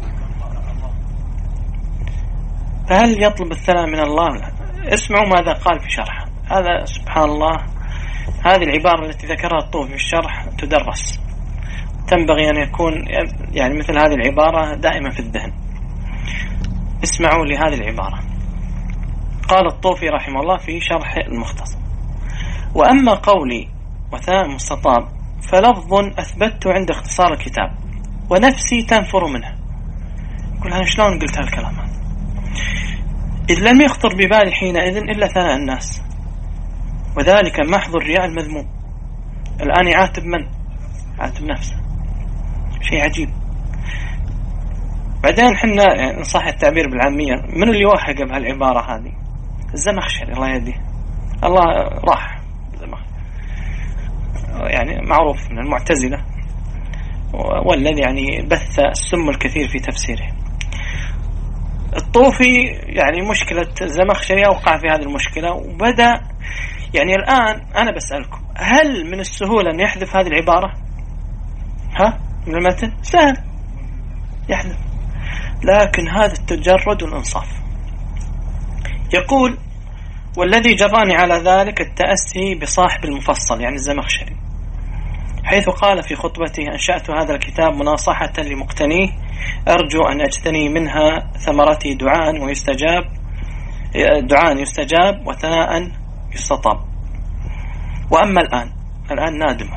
Speaker 1: فهل يطلب الثناء من الله؟ اسمعوا ماذا قال في شرح هذا. سبحان الله، هذه العبارة التي ذكرها الطوفي في الشرح تدرس، تنبغي أن يكون يعني مثل هذه العبارة دائما في الذهن. اسمعوا لهذه العبارة. قال الطوفي رحمه الله في شرح المختصر: وأما قولي وثناء مستطاب فلفظ أثبت عند اختصار الكتاب ونفسي تنفر منه. يقول أنا شلون قلت هالكلام هذا؟ إذ لم يخطر ببالي حينئذ إلا ثناء الناس، وذلك محض الرياء المذموم. الآن يعاتب من؟ يعاتب نفسه، شيء عجيب. بعدين حنا يعني نصح التعبير بالعامية، من اللي وهق بهالعبارة هذه؟ الزمخشري الله يهديه، الله راح يعني معروف من المعتزلة، والذي يعني بث السم الكثير في تفسيره. الطوفي يعني مشكلة الزمخشري أوقع في هذه المشكلة، وبدأ يعني الآن أنا بسألكم، هل من السهولة أن يحذف هذه العبارة؟ ها؟ من المتن سهل يحذف، لكن هذا التجرد والإنصاف. يقول: والذي جراني على ذلك التأسي بصاحب المفصل يعني الزمخشري، حيث قال في خطبته: أنشأت هذا الكتاب مناصحة لمقتنيه، أرجو أن أجتني منها ثمرتي دعاء ويستجاب دعاء يستجاب وثناء يستطاب. وأما الآن الآن نادمه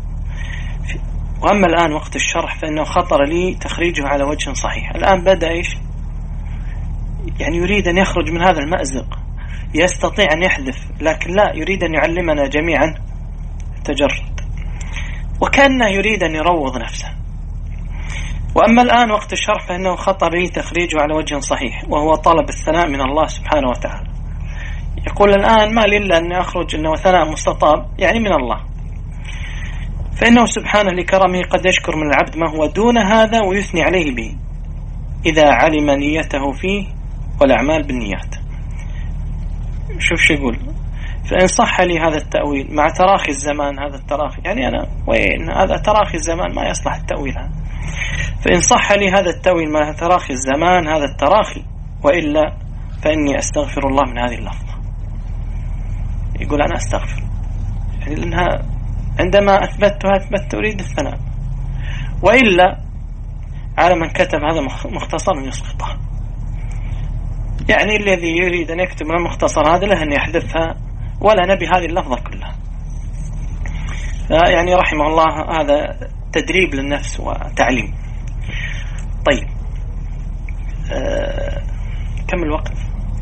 Speaker 1: وأما الآن وقت الشرح فإنه خطر لي تخريجه على وجه صحيح. الآن بدأ إيش يعني يريد أن يخرج من هذا المأزق، يستطيع أن يحذف، لكن لا، يريد أن يعلمنا جميعا التجرد، وكأنه يريد أن يروض نفسه. وأما الآن وقت الشرح فإنه خطر لي تخريجه على وجه صحيح، وهو طلب الثناء من الله سبحانه وتعالى. يقول الآن ما لي إلا أن أخرج أنه ثناء مستطاب يعني من الله، فإنه سبحانه لكرمه قد يشكر من العبد ما هو دون هذا ويثني عليه به إذا علم نيته فيه، والأعمال بالنيات. شوف شو يقول: فإن صح لي هذا التأويل مع تراخي الزمان، هذا التراخي يعني أنا وين هذا تراخي الزمان ما يصلح التأويل هذا. فإن صح لي هذا التأويل مع تراخي الزمان هذا التراخي، وإلا فإني أستغفر الله من هذه اللفظة. يقول أنا أستغفر يعني لأنها عندما أثبتها أثبت أريد الثناء، وإلا على من كتب هذا مختصر يسقطه. يعني الذي يريد أن يكتب من المختصر هذا له أن يحذفها، ولا نبي هذه اللفظة كلها. يعني رحمه الله هذا تدريب للنفس وتعليم. طيب أه كم الوقت؟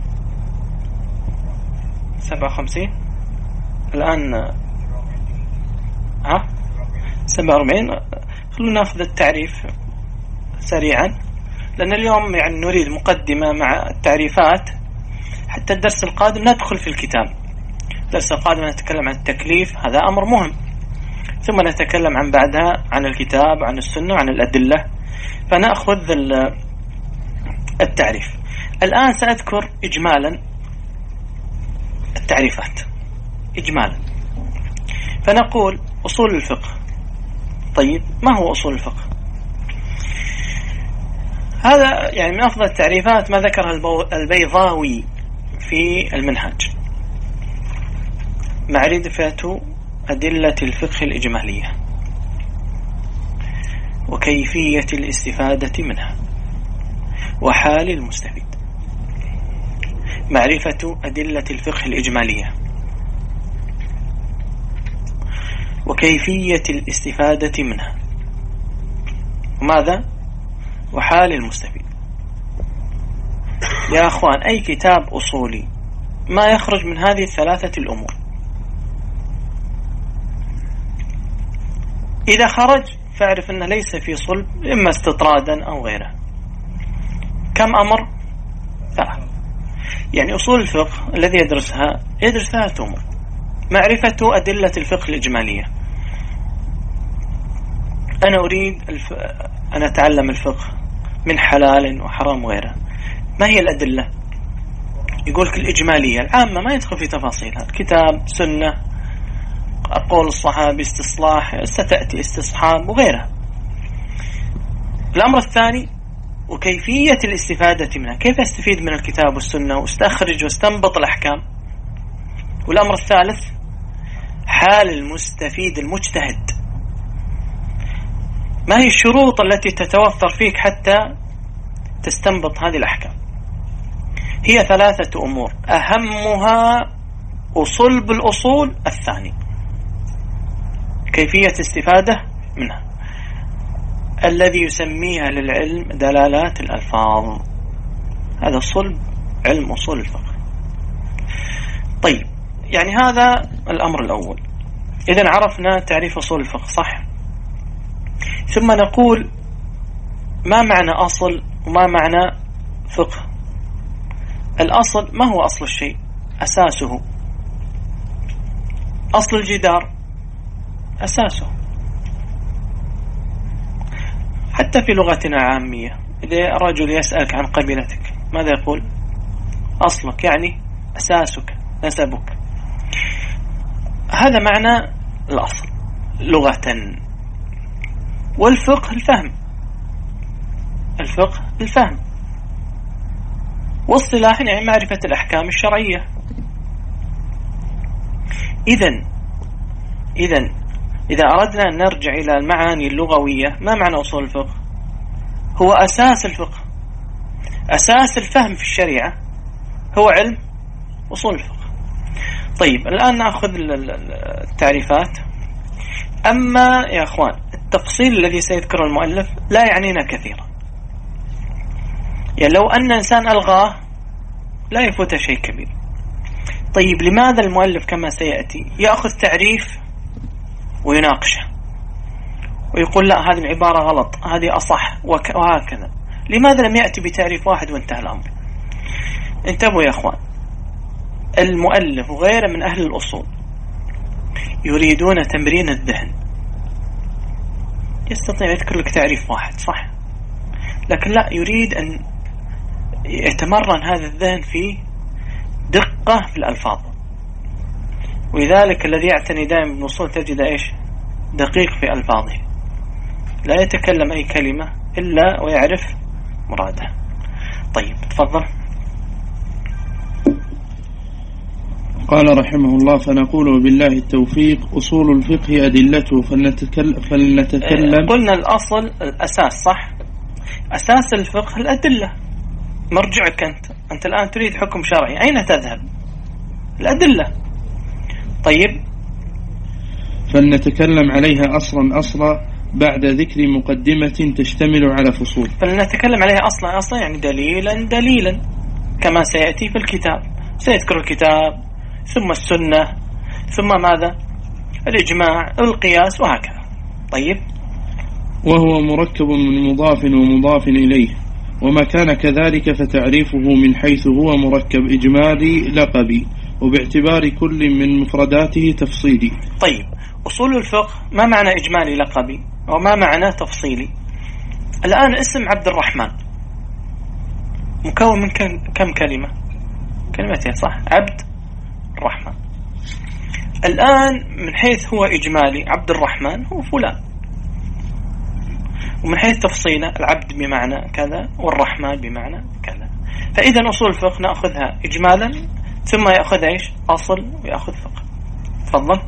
Speaker 1: سبعة وخمسين الآن. ها سبعة وأربعين. خلونا نأخذ التعريف سريعا، لأن اليوم يعني نريد مقدمة مع التعريفات حتى الدرس القادم ندخل في الكتاب. الدرس القادم نتكلم عن التكليف، هذا أمر مهم، ثم نتكلم عن بعدها عن الكتاب، عن السنة، عن الأدلة، فنأخذ التعريف. الآن سأذكر إجمالا التعريفات إجمالا. فنقول أصول الفقه. طيب ما هو أصول الفقه؟ هذا يعني من أفضل التعريفات ما ذكرها البيضاوي في المنهاج: معرفة أدلة الفقه الإجمالية وكيفية الاستفادة منها وحال المستفيد. معرفة أدلة الفقه الإجمالية وكيفية الاستفادة منها، وماذا؟ وحال المستفيد. يا أخوان أي كتاب أصولي ما يخرج من هذه الثلاثة الأمور. إذا خرج فاعرف أنه ليس في صلب، إما استطرادا أو غيره. كم أمر؟ يعني أصول الفقه الذي يدرسها يدرس ثلاثة أمور: معرفة أدلة الفقه الإجمالية. أنا أريد الف... أن أتعلم الفقه من حلال وحرام وغيره. ما هي الأدلة؟ يقولك الإجمالية العامة، ما يدخل في تفاصيلها، كتاب، سنة، أقوال الصحابي، استصلاح، ستأتي استصحاب وغيرها. الأمر الثاني وكيفية الاستفادة منها، كيف أستفيد من الكتاب والسنة واستخرج واستنبط الأحكام. والأمر الثالث حال المستفيد المجتهد، ما هي الشروط التي تتوفر فيك حتى تستنبط هذه الأحكام. هي ثلاثة أمور، أهمها وصلب الأصول الثاني كيفية استفادة منها، الذي يسميها للعلم دلالات الألفاظ. هذا صلب علم أصول الفقه. طيب، يعني هذا الأمر الأول. إذن عرفنا تعريف أصول الفقه، صح؟ ثم نقول ما معنى أصل وما معنى فقه. الأصل ما هو أصل الشيء؟ أساسه. أصل الجدار أساسه. حتى في لغتنا عامية إذا رجل يسألك عن قبيلتك ماذا يقول؟ أصلك، يعني أساسك، نسبك. هذا معنى الأصل لغة. والفقه الفهم، الفقه الفهم. واصطلاحا يعني معرفة الأحكام الشرعية. إذن إذن إذا أردنا أن نرجع إلى المعاني اللغوية، ما معنى أصول الفقه؟ هو أساس الفقه، أساس الفهم في الشريعة هو علم أصول الفقه. طيب، الآن نأخذ التعريفات. أما يا أخوان التفصيل الذي سيذكره المؤلف لا يعنينا كثيرا، يعني لو أن إنسان ألغاه لا يفوت شيء كبير. طيب، لماذا المؤلف كما سيأتي يأخذ تعريف ويناقشه ويقول لا هذه العبارة غلط، هذه أصح، وهكذا؟ لماذا لم يأتي بتعريف واحد وانتهى الأمر؟ انتبهوا يا أخوان، المؤلف وغيره من أهل الأصول يريدون تمرين الذهن. يستطيع يذكر لك تعريف واحد، صح، لكن لا، يريد أن يتمرن هذا الذهن في دقة في الألفاظ. ولذلك الذي يعتني دائما بالأصول تجد إيش؟ دقيق في ألفاظه، لا يتكلم أي كلمة إلا ويعرف مرادها. طيب، تفضل.
Speaker 2: قال رحمه الله: فنقول بالله التوفيق أصول الفقه أدلته فلنتكلم, فلنتكلم
Speaker 1: قلنا الأصل الأساس، صح؟ أساس الفقه الأدلة، مرجعك أنت أنت الآن تريد حكم شرعي، أين تذهب؟ الأدلة. طيب،
Speaker 2: فلنتكلم عليها أصلا أصلا بعد ذكر مقدمة تشتمل على فصول.
Speaker 1: فلنتكلم عليها أصلا أصلا يعني دليلا دليلا كما سيأتي في الكتاب. سيذكر الكتاب ثم السنة ثم ماذا؟ الإجماع، القياس، وهكذا. طيب،
Speaker 2: وهو مركب من مضاف ومضاف إليه، وما كان كذلك فتعريفه من حيث هو مركب إجمالي لقبي، وباعتبار كل من مفرداته تفصيلي.
Speaker 1: طيب، أصول الفقه ما معنى إجمالي لقبي وما معنى تفصيلي؟ الآن اسم عبد الرحمن مكون من كم كلمة؟ كلمتين، صح؟ عبد الرحمن. الآن من حيث هو إجمالي عبد الرحمن هو فلان، ومن حيث تفصيله العبد بمعنى كذا والرحمن بمعنى كذا. فإذا أصول الفقه نأخذها إجمالا ثم يأخذ إيش؟ أصل ويأخذ فقه. تفضل.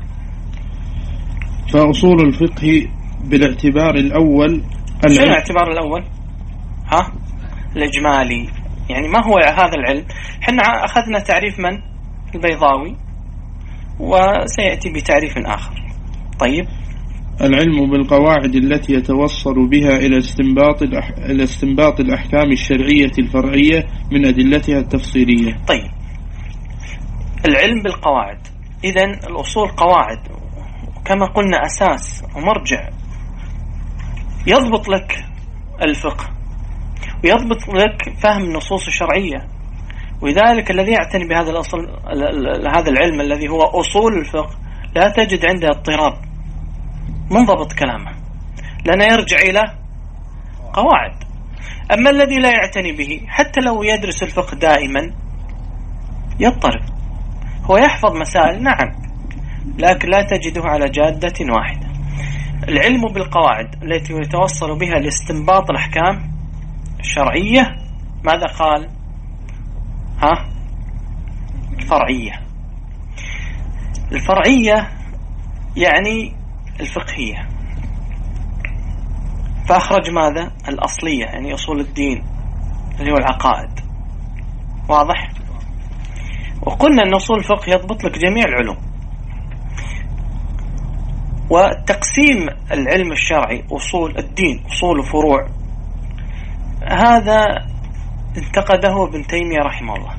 Speaker 2: فأصول الفقه بالاعتبار الأول.
Speaker 1: شنو الاعتبار الأول؟ ها؟ الإجمالي، يعني ما هو هذا العلم؟ حنا أخذنا تعريف من؟ البيضاوي، وسيأتي بتعريف آخر. طيب،
Speaker 2: العلم بالقواعد التي يتوصل بها إلى استنباط الأح... إلى استنباط الأحكام الشرعية الفرعية من أدلتها التفصيلية.
Speaker 1: طيب، العلم بالقواعد، إذن الأصول قواعد كما قلنا أساس ومرجع يضبط لك الفقه ويضبط لك فهم النصوص الشرعية ولذلك الذي يعتني بهذا الأصل هذا العلم الذي هو أصول الفقه لا تجد عنده اضطراب منضبط كلامه، لأنه يرجع إلى قواعد. أما الذي لا يعتني به حتى لو يدرس الفقه دائما يضطرب، هو يحفظ مسائل نعم لكن لا تجده على جادة واحدة. العلم بالقواعد التي يتوصل بها لاستنباط الأحكام الشرعية ماذا قال؟ ها؟ الفرعية. الفرعية يعني الفقهية، فأخرج ماذا؟ الأصلية يعني أصول الدين اللي هو العقائد. واضح؟ وقلنا أن أصول الفقه يضبط لك جميع العلوم. وتقسيم العلم الشرعي أصول الدين أصول وفروع هذا انتقده ابن تيمية رحمه الله،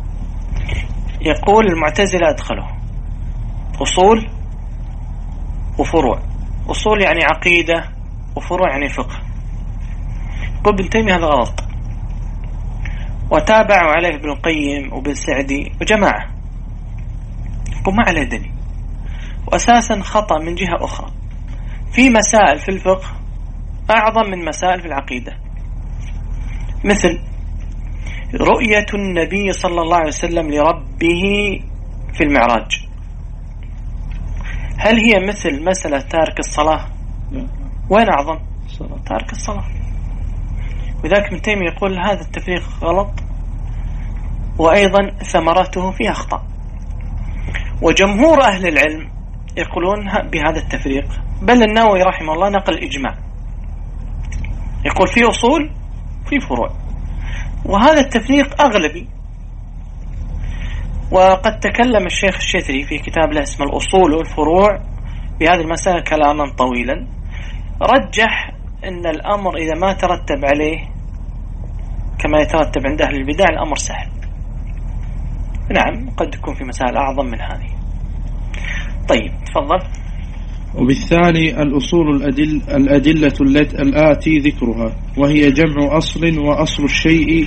Speaker 1: يقول المعتزلة أدخله أصول وفروع، أصول يعني عقيدة وفروع يعني فقه. يقول ابن تيمية هذا غلط، وتابعوا عليه ابن القيم وابن سعدي وجماعة. يقول ما عليه دليل، وأساسا خطأ من جهة أخرى، في مسائل في الفقه أعظم من مسائل في العقيدة، مثل رؤية النبي صلى الله عليه وسلم لربه في المعراج، هل هي مثل مسألة تارك الصلاة؟ وين أعظم؟ تارك الصلاة. وذلك ابن تيمية يقول هذا التفريق غلط، وأيضا ثمرته فيها أخطاء. وجمهور أهل العلم يقولون بهذا التفريق، بل النووي رحمه الله نقل إجماع يقول في أصول في فروع، وهذا التفريق أغلبي. وقد تكلم الشيخ الشتري في كتاب له اسمه الأصول والفروع بهذه المسألة كلاما طويلا، رجح أن الأمر إذا ما ترتب عليه كما يترتب عند أهل البدع الأمر سهل. نعم قد يكون في مسائل أعظم من هذه. طيب تفضل.
Speaker 2: وبالثاني الأصول الأدل الأدلة التي الآتي ذكرها، وهي جمع أصل، وأصل الشيء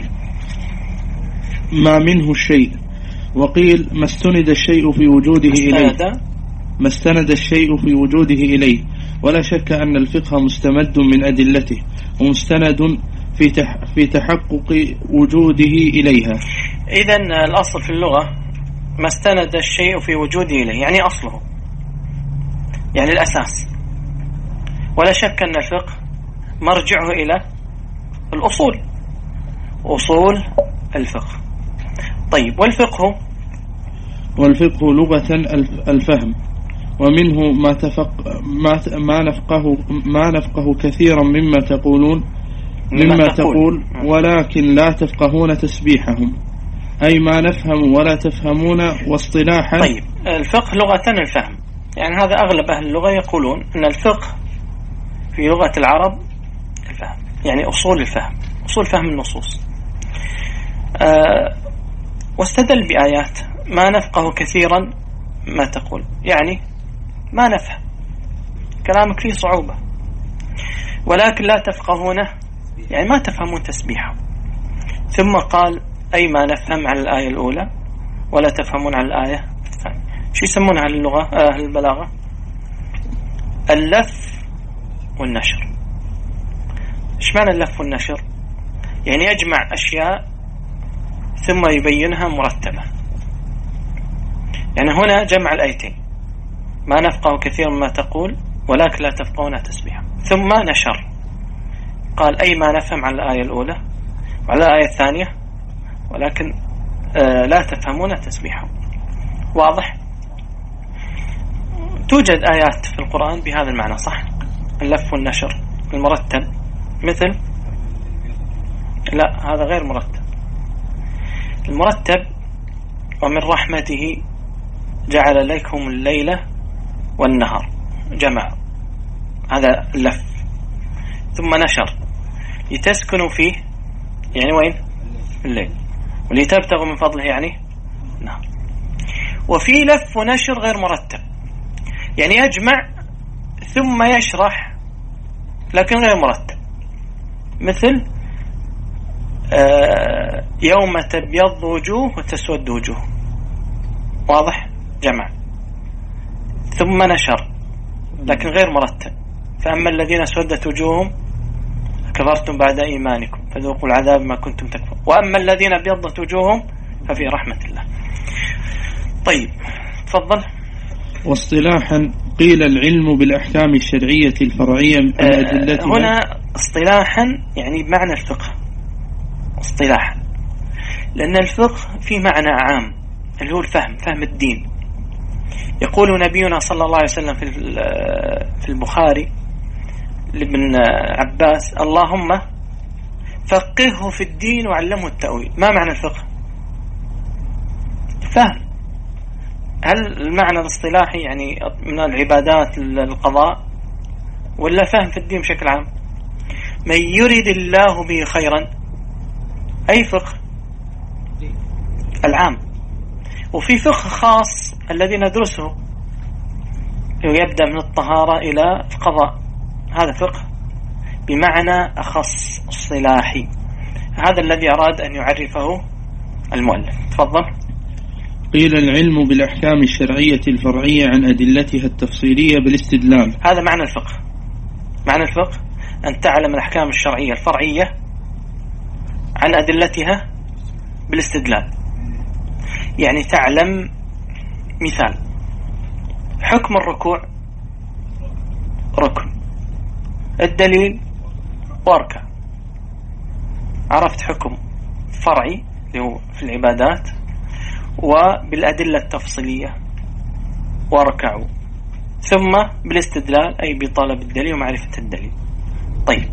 Speaker 2: ما منه الشيء. وقيل ما استند الشيء في وجوده إليه، ما استند الشيء في وجوده إليه. ولا شك أن الفقه مستمد من أدلته، ومستند في تح في تحقق وجوده إليها.
Speaker 1: إذن الأصل في اللغة ما استند الشيء في وجوده إليه، يعني أصله، يعني الأساس. ولا شك أن الفقه مرجعه إلى الأصول، أصول الفقه. طيب والفقه؟
Speaker 2: والفقه لغة الفهم، ومنه ما تفق ما ما نفقه ما نفقه كثيرا مما تقولون مما تقول ولكن لا تفقهون تسبيحهم، أي ما نفهم ولا تفهمون. واصطلاحا
Speaker 1: طيب الفقه لغة الفهم، يعني هذا أغلب أهل اللغة يقولون أن الفقه في لغة العرب الفهم، يعني أصول الفهم، أصول فهم النصوص. أه واستدل بآيات ما نفقه كثيرا ما تقول، يعني ما نفهم كلامك فيه صعوبة، ولكن لا تفقهونه يعني ما تفهمون تسبيحه. ثم قال أي ما نفهم على الآية الأولى ولا تفهمون على الآية الثانية. شو يسمونها على اللغة أهل البلاغة؟ اللف والنشر. إيش معنى اللف والنشر؟ يعني يجمع أشياء ثم يبينها مرتبة. يعني هنا جمع الآيتين ما نفقه كثير مما تقول ولكن لا تفقهون تسبيحا، ثم نشر قال أي ما نفهم على الآية الأولى وعلى الآية الثانية ولكن آه لا تفهمون تسبيحا. واضح؟ توجد آيات في القرآن بهذا المعنى صح؟ اللف والنشر المرتب، مثل لا هذا غير مرتب. المرتب ومن رحمته جعل لكم الليل والنهار، جمع، هذا اللف. ثم نشر لتسكنوا فيه، يعني وين؟ الليل، ولتبتغوا من فضله يعني نهار. وفي لف ونشر غير مرتب، يعني يجمع ثم يشرح لكن غير مرتب، مثل يوم تبيض وجوه وتسود وجوه، واضح؟ جمع. ثم نشر لكن غير مرتب، فأما الذين اسودت وجوههم كفرتم بعد إيمانكم فذوقوا العذاب ما كنتم تكفرون، وأما الذين ابيضت وجوههم ففي رحمة الله. طيب تفضل.
Speaker 2: واصطلاحا قيل العلم بالأحكام الشرعية الفرعية من أدلتها.
Speaker 1: هنا اصطلاحا يعني بمعنى الفقه اصطلاحا، لأن الفقه في معنى عام اللي هو الفهم، فهم الدين. يقول نبينا صلى الله عليه وسلم في البخاري لابن عباس: اللهم فقهه في الدين وعلمه التأويل. ما معنى الفقه؟ فهم. هل المعنى الاصطلاحي يعني من العبادات القضاء، ولا فهم في الدين بشكل عام؟ من يريد الله به خيرا، أي فقه؟ العام. وفي فقه خاص الذي ندرسه يبدأ من الطهارة إلى القضاء، هذا فقه بمعنى أخص اصطلاحي. هذا الذي أراد أن يعرفه المؤلف. تفضل.
Speaker 2: قيل العلم بالأحكام الشرعية الفرعية عن أدلتها التفصيلية بالاستدلال.
Speaker 1: هذا معنى الفقه. معنى الفقه أن تعلم الأحكام الشرعية الفرعية عن أدلتها بالاستدلال. يعني تعلم مثال: حكم الركوع ركن، الدليل واركع. عرفت حكم فرعي اللي هو في العبادات، وبالأدلة التفصيلية واركعوا، ثم بالاستدلال أي بطلب الدليل ومعرفة الدليل. طيب.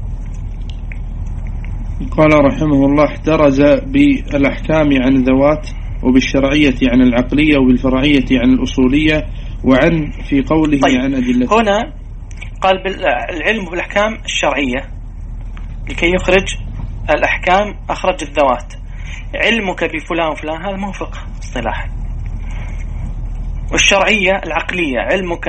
Speaker 2: قال رحمه الله: احترز بالأحكام عن ذوات، وبالشرعية عن العقلية، وبالفرعية عن الأصولية، وعن في قوله
Speaker 1: طيب.
Speaker 2: عن أدلة.
Speaker 1: هنا قال بالعلم بالأحكام الشرعية لكي يخرج الأحكام، أخرج الذوات. علمك بفلان وفلان هذا ما هو فقه اصطلاحا. والشرعية العقلية علمك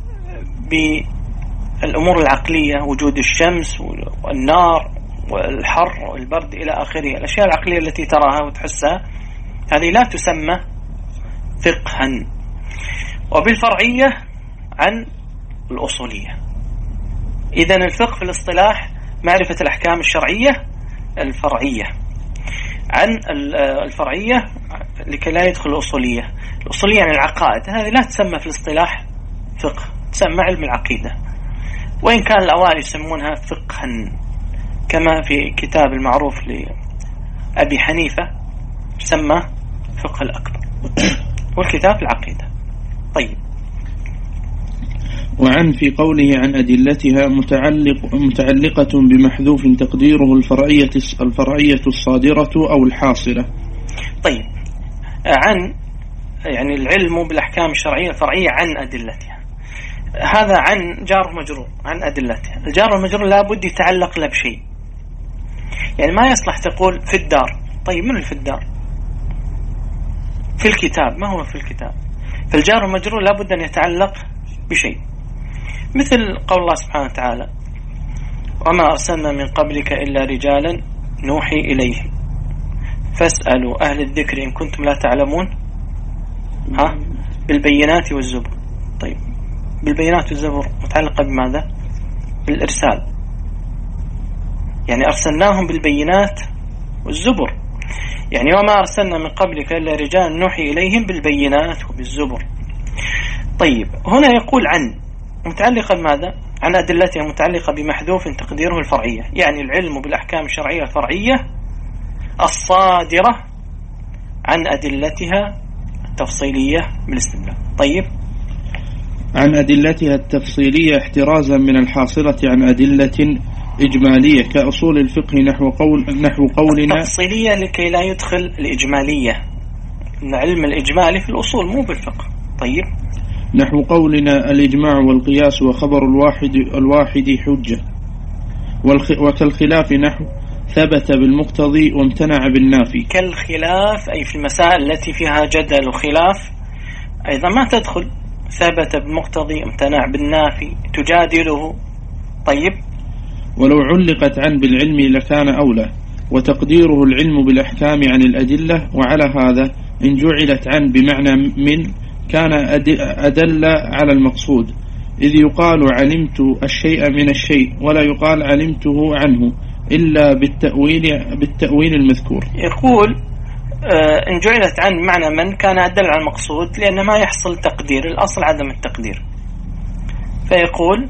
Speaker 1: بالأمور العقلية، وجود الشمس والنار والحر والبرد إلى آخره، الأشياء العقلية التي تراها وتحسها، هذه لا تسمى فقها. وبالفرعية عن الأصولية. إذن الفقه في الاصطلاح معرفة الأحكام الشرعية الفرعية عن الفرعية لكي لا يدخل الأصولية. الأصولية يعني العقائد، هذه لا تسمى في الاصطلاح فقه، تسمى علم العقيدة، وإن كان الأوائل يسمونها فقها، كما في كتاب المعروف لأبي حنيفة يسمى فقه الأكبر، والكتاب العقيدة. طيب.
Speaker 2: وعن في قوله عن أدلتها متعلق متعلقة بمحذوف تقديره الفرعية الفرعية الصادرة أو الحاصلة.
Speaker 1: طيب. عن يعني العلم بالأحكام الشرعية الفرعية عن أدلتها، هذا عن جار مجرور عن أدلتها. الجار المجرور لابد يتعلق له بشيء، يعني ما يصلح تقول في الدار. طيب من في الدار؟ في الكتاب. ما هو في الكتاب؟ فالجار المجرور لابد أن يتعلق بشيء، مثل قول الله سبحانه وتعالى: وما أرسلنا من قبلك إلا رجالا نوحي إليهم فاسألوا أهل الذكر إن كنتم لا تعلمون ها بالبينات والزبر. طيب بالبينات والزبر متعلقة بماذا؟ بالإرسال، يعني أرسلناهم بالبينات والزبر، يعني وما أرسلنا من قبلك إلا رجالا نوحي إليهم بالبينات وبالزبر. طيب هنا يقول عن متعلقة بماذا؟ عن أدلتها متعلقة بمحذوف تقديره الفرعية، يعني العلم بالأحكام الشرعية الفرعية الصادرة عن أدلتها التفصيلية بالاستدلال. طيب.
Speaker 2: عن أدلتها التفصيلية احترازا من الحاصلة عن أدلة إجمالية كأصول الفقه نحو قول نحو قولنا
Speaker 1: التفصيلية لكي لا يدخل الإجمالية، العلم الإجمالي في الأصول مو بالفقه. طيب.
Speaker 2: نحو قولنا الإجماع والقياس وخبر الواحد الواحد حجة، وكالخلاف نحو ثبت بالمقتضي وامتنع بالنافي.
Speaker 1: كالخلاف أي في المسائل التي فيها جدل وخلاف أيضا ما تدخل ثبت بالمقتضي امتنع بالنافي، تجادله. طيب.
Speaker 2: ولو علقت عن بالعلم لكان أولى وتقديره العلم بالأحكام عن الأدلة. وعلى هذا إن جعلت عن بمعنى من كان أدل على المقصود، إذ يقال علمت الشيء من الشيء ولا يقال علمته عنه إلا بالتأويل, بالتأويل المذكور.
Speaker 1: يقول إن جعلت عن معنى من كان أدل على المقصود، لأن ما يحصل تقدير، الأصل عدم التقدير. فيقول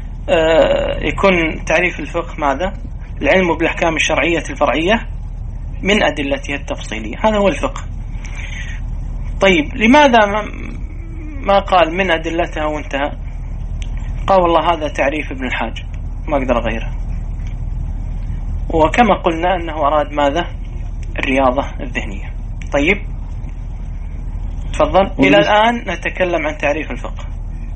Speaker 1: يكون تعريف الفقه ماذا؟ العلم بالأحكام الشرعية الفرعية من أدلتها التفصيلية، هذا هو الفقه. طيب لماذا ما قال من أدلتها وانتهى؟ قال والله هذا تعريف ابن الحاج ما أقدر أغيره، وكما قلنا أنه أراد ماذا؟ الرياضة الذهنية. طيب تفضل. إلى الآن نتكلم عن تعريف الفقه.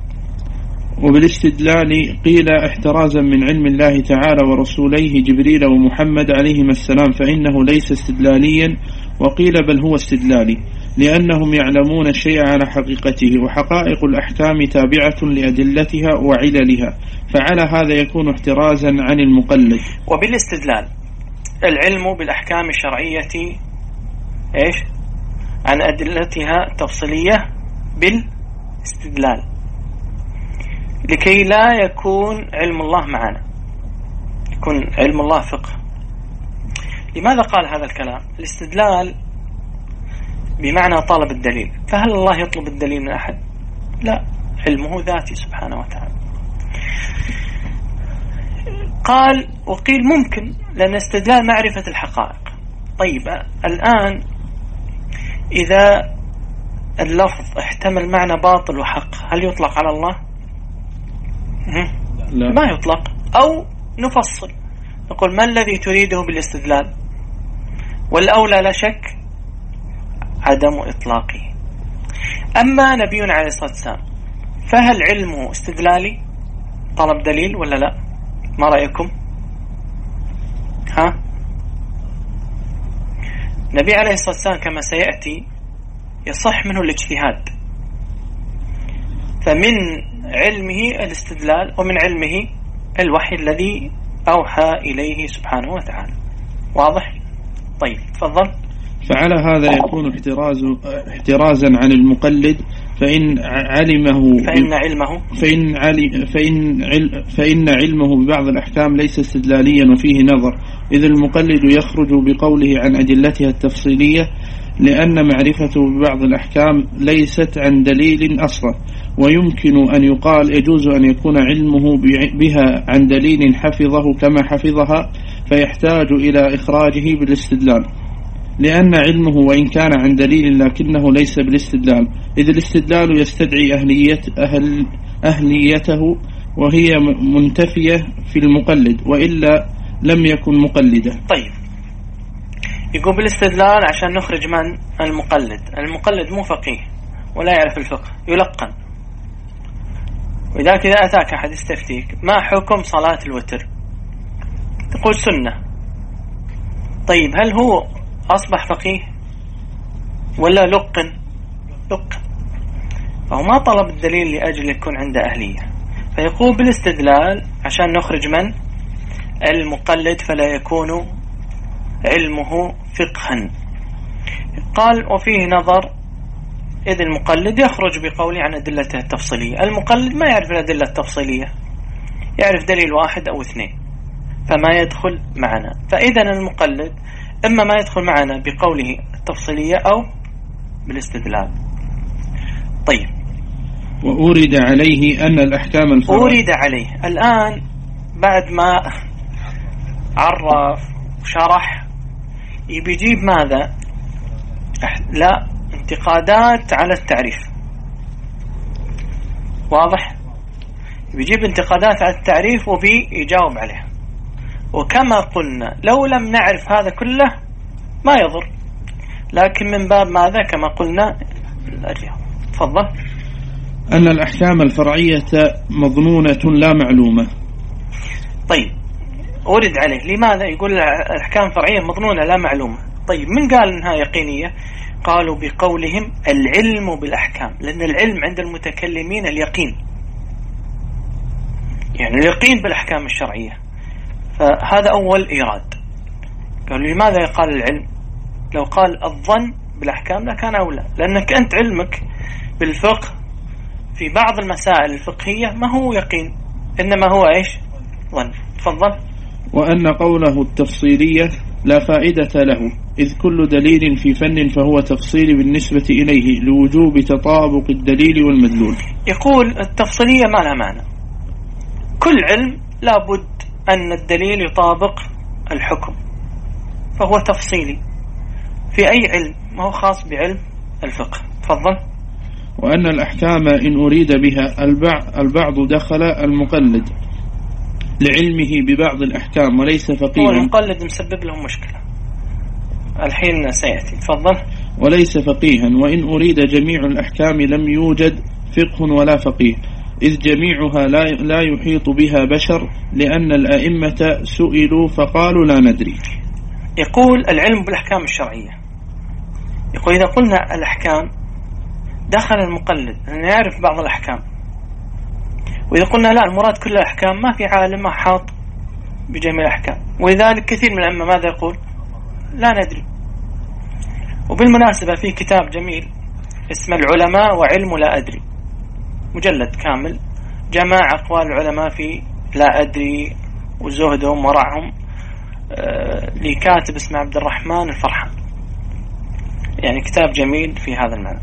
Speaker 2: وبالاستدلال قيل احترازا من علم الله تعالى ورسوليه جبريل ومحمد عليهما السلام، فإنه ليس استدلاليا، وقيل بل هو استدلالي، لأنهم يعلمون الشيء على حقيقته، وحقائق الأحكام تابعة لأدلتها وعللها، فعلى هذا يكون احترازا عن المقلد.
Speaker 1: وبالاستدلال العلم بالأحكام الشرعية إيش؟ عن أدلتها التفصيلية بالاستدلال، لكي لا يكون علم الله معنا، يكون علم الله فقه. لماذا قال هذا الكلام؟ الاستدلال بمعنى طلب الدليل، فهل الله يطلب الدليل من أحد؟ لا، علمه ذاتي سبحانه وتعالى. قال وقيل ممكن، لأن استدلال معرفة الحقائق. طيب الآن إذا اللفظ احتمل معنى باطل وحق، هل يطلق على الله؟
Speaker 2: لا.
Speaker 1: ما يطلق. أو نفصل نقول ما الذي تريده بالاستدلال؟ والأولى لا شك عدم إطلاقه. أما نبينا عليه الصلاة والسلام فهل علمه استدلالي طلب دليل ولا لا؟ ما رأيكم؟ ها؟ نبي عليه الصلاة والسلام كما سيأتي يصح منه الاجتهاد، فمن علمه الاستدلال ومن علمه الوحي الذي أوحى إليه سبحانه وتعالى. واضح؟ طيب تفضل.
Speaker 2: فعلى هذا يكون احتراز احترازا عن المقلد، فإن علمه
Speaker 1: فإن علمه
Speaker 2: فإن علي فإن عل فإن علمه ببعض الأحكام ليس استدلاليا وفيه نظر، إذ المقلد يخرج بقوله عن أدلتها التفصيلية، لأن معرفته ببعض الأحكام ليست عن دليل أصلا، ويمكن أن يقال يجوز أن يكون علمه بها عن دليل حفظه كما حفظها، فيحتاج إلى إخراجه بالاستدلال، لأن علمه وإن كان عن دليل لكنه ليس بالاستدلال، إذ الاستدلال يستدعي أهلية أهل أهليته، وهي منتفية في المقلد، وإلا لم يكن مقلدا.
Speaker 1: طيب يقول بالاستدلال عشان نخرج من المقلد. المقلد مو فقيه ولا يعرف الفقه، يلقن. وإذا كذا أتاك أحد يستفتيك ما حكم صلاة الوتر، تقول سنة. طيب هل هو أصبح فقيه ولا لقن؟ لقن، فهو ما طلب الدليل لأجل يكون عنده أهلية. فيقول بالاستدلال عشان نخرج من المقلد فلا يكون علمه فقها. قال وفيه نظر، إذ المقلد يخرج بقوله عن أدلته التفصيلية. المقلد ما يعرف الأدلة التفصيلية، يعرف دليل واحد أو اثنين، فما يدخل معنا. فإذا المقلد إما ما يدخل معنا بقوله التفصيلية أو بالاستدلال. طيب
Speaker 2: وأورد عليه أن الأحكام الفرعية
Speaker 1: أورد عليه الآن بعد ما عرف وشرح يبي يجيب ماذا؟ لا، انتقادات على التعريف. واضح؟ يبي يجيب انتقادات على التعريف وبي يجاوب عليها. وكما قلنا لو لم نعرف هذا كله ما يضر، لكن من باب ماذا كما قلنا الأجيال. تفضل.
Speaker 2: أن الأحكام الفرعية مظنونة لا معلومة.
Speaker 1: طيب أورد عليه لماذا؟ يقول الأحكام الفرعية مظنونة لا معلومة. طيب من قال إنها يقينية؟ قالوا بقولهم العلم بالأحكام، لأن العلم عند المتكلمين اليقين، يعني اليقين بالأحكام الشرعية. فهذا أول إيراد. قالوا لماذا يقال العلم؟ لو قال الظن بالأحكام لكان أولى، لأنك أنت علمك بالفقه في بعض المسائل الفقهية ما هو يقين، إنما هو إيش؟ ظن. تفضل.
Speaker 2: وأن قوله التفصيلية لا فائدة له، إذ كل دليل في فن فهو تفصيلي بالنسبة إليه لوجوب تطابق الدليل والمدلول.
Speaker 1: يقول التفصيلية ما لها معنى، كل علم لابد أن الدليل يطابق الحكم، فهو تفصيلي في أي علم، ما هو خاص بعلم الفقه. تفضل.
Speaker 2: وأن الأحكام إن أريد بها البعض دخل المقلد لعلمه ببعض الأحكام وليس فقيها،
Speaker 1: هو المقلد مسبب له مشكلة الحين سيأتي. تفضل.
Speaker 2: وليس فقيها. وإن أريد جميع الأحكام لم يوجد فقه ولا فقيه، إذ جميعها لا لا يحيط بها بشر، لأن الأئمة سئلوا فقالوا لا ندري.
Speaker 1: يقول العلم بالأحكام الشرعية، يقول إذا قلنا الأحكام دخل المقلد أن يعرف بعض الأحكام، وإذا قلنا لا المراد كل الأحكام ما في عالم أحاط بجميع الأحكام، ولذلك كثير من الأئمة ماذا يقول؟ لا ندري. وبالمناسبة في كتاب جميل اسمه العلماء وعلم لا أدري، مجلد كامل جمع أقوال العلماء في لا أدري وزهدهم ورعهم، آه لكاتب اسمه عبد الرحمن الفرحان، يعني كتاب جميل في هذا المعنى.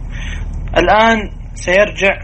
Speaker 1: الآن سيرجع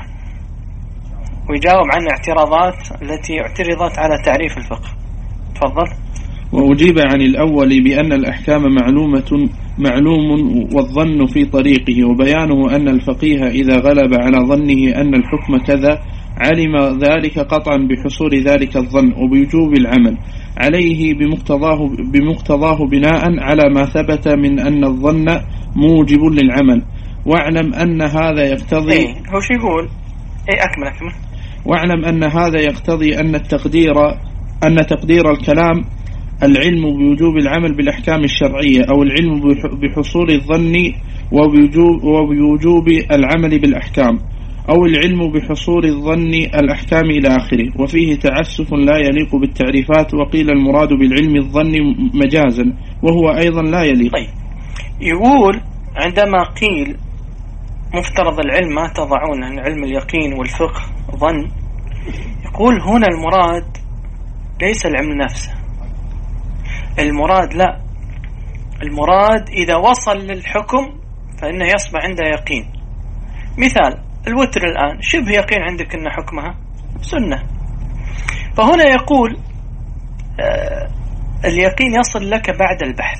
Speaker 1: ويجاوب عن الاعتراضات التي اعترضت على تعريف الفقه. تفضل.
Speaker 2: وأجيب عن الأول بأن الأحكام معلومة معلوم والظن في طريقه، وبيانه أن الفقيه إذا غلب على ظنه أن الحكم كذا علم ذلك قطعا بحصول ذلك الظن وبوجوب العمل عليه بمقتضاه, بمقتضاه بناء على ما ثبت من أن الظن موجب للعمل. واعلم أن هذا يقتضي
Speaker 1: إيه هو شو يقول؟ إيه أكمل أكمل.
Speaker 2: واعلم أن هذا يقتضي أن التقدير أن تقدير الكلام العلم بوجوب العمل بالأحكام الشرعية، أو العلم بحصول الظن وبوجوب, وبوجوب العمل بالأحكام، أو العلم بحصول الظن الأحكام إلى آخره. وفيه تعسف لا يليق بالتعريفات، وقيل المراد بالعلم الظن مجازا وهو أيضا لا يليق.
Speaker 1: طيب يقول عندما قيل مفترض العلم ما تضعون عن علم اليقين والفقه ظن، يقول هنا المراد ليس العلم نفسه، المراد لا، المراد إذا وصل للحكم فإنه يصبح عنده يقين. مثال الوتر الآن شبه يقين عندك أن حكمها سنة، فهنا يقول آه اليقين يصل لك بعد البحث،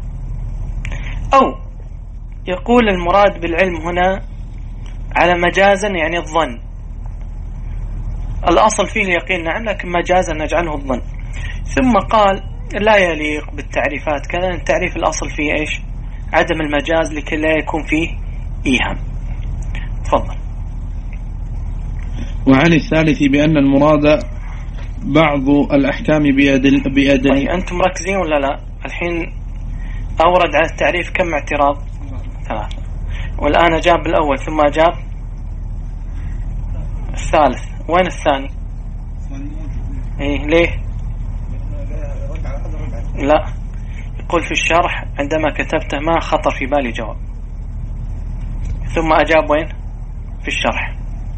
Speaker 1: أو يقول المراد بالعلم هنا على مجازا يعني الظن، الأصل فيه اليقين نعم لكن مجازا نجعله الظن. ثم قال لا يليق بالتعريفات كذا، التعريف الأصل فيه إيش؟ عدم المجاز لكي لا يكون فيه إيهام. تفضل.
Speaker 2: وعن الثالث بأن المراد بعض الأحكام بأدل بأدل
Speaker 1: طيب أنتم مركزين ولا لا؟ الحين أورد على التعريف كم اعتراض؟ ثلاثة، والآن أجاب الأول ثم أجاب الثالث. وين الثاني؟ إيه ليه؟ لا، يقول في الشرح عندما كتبته ما خطر في بالي جواب، ثم أجاب وين؟ في الشرح.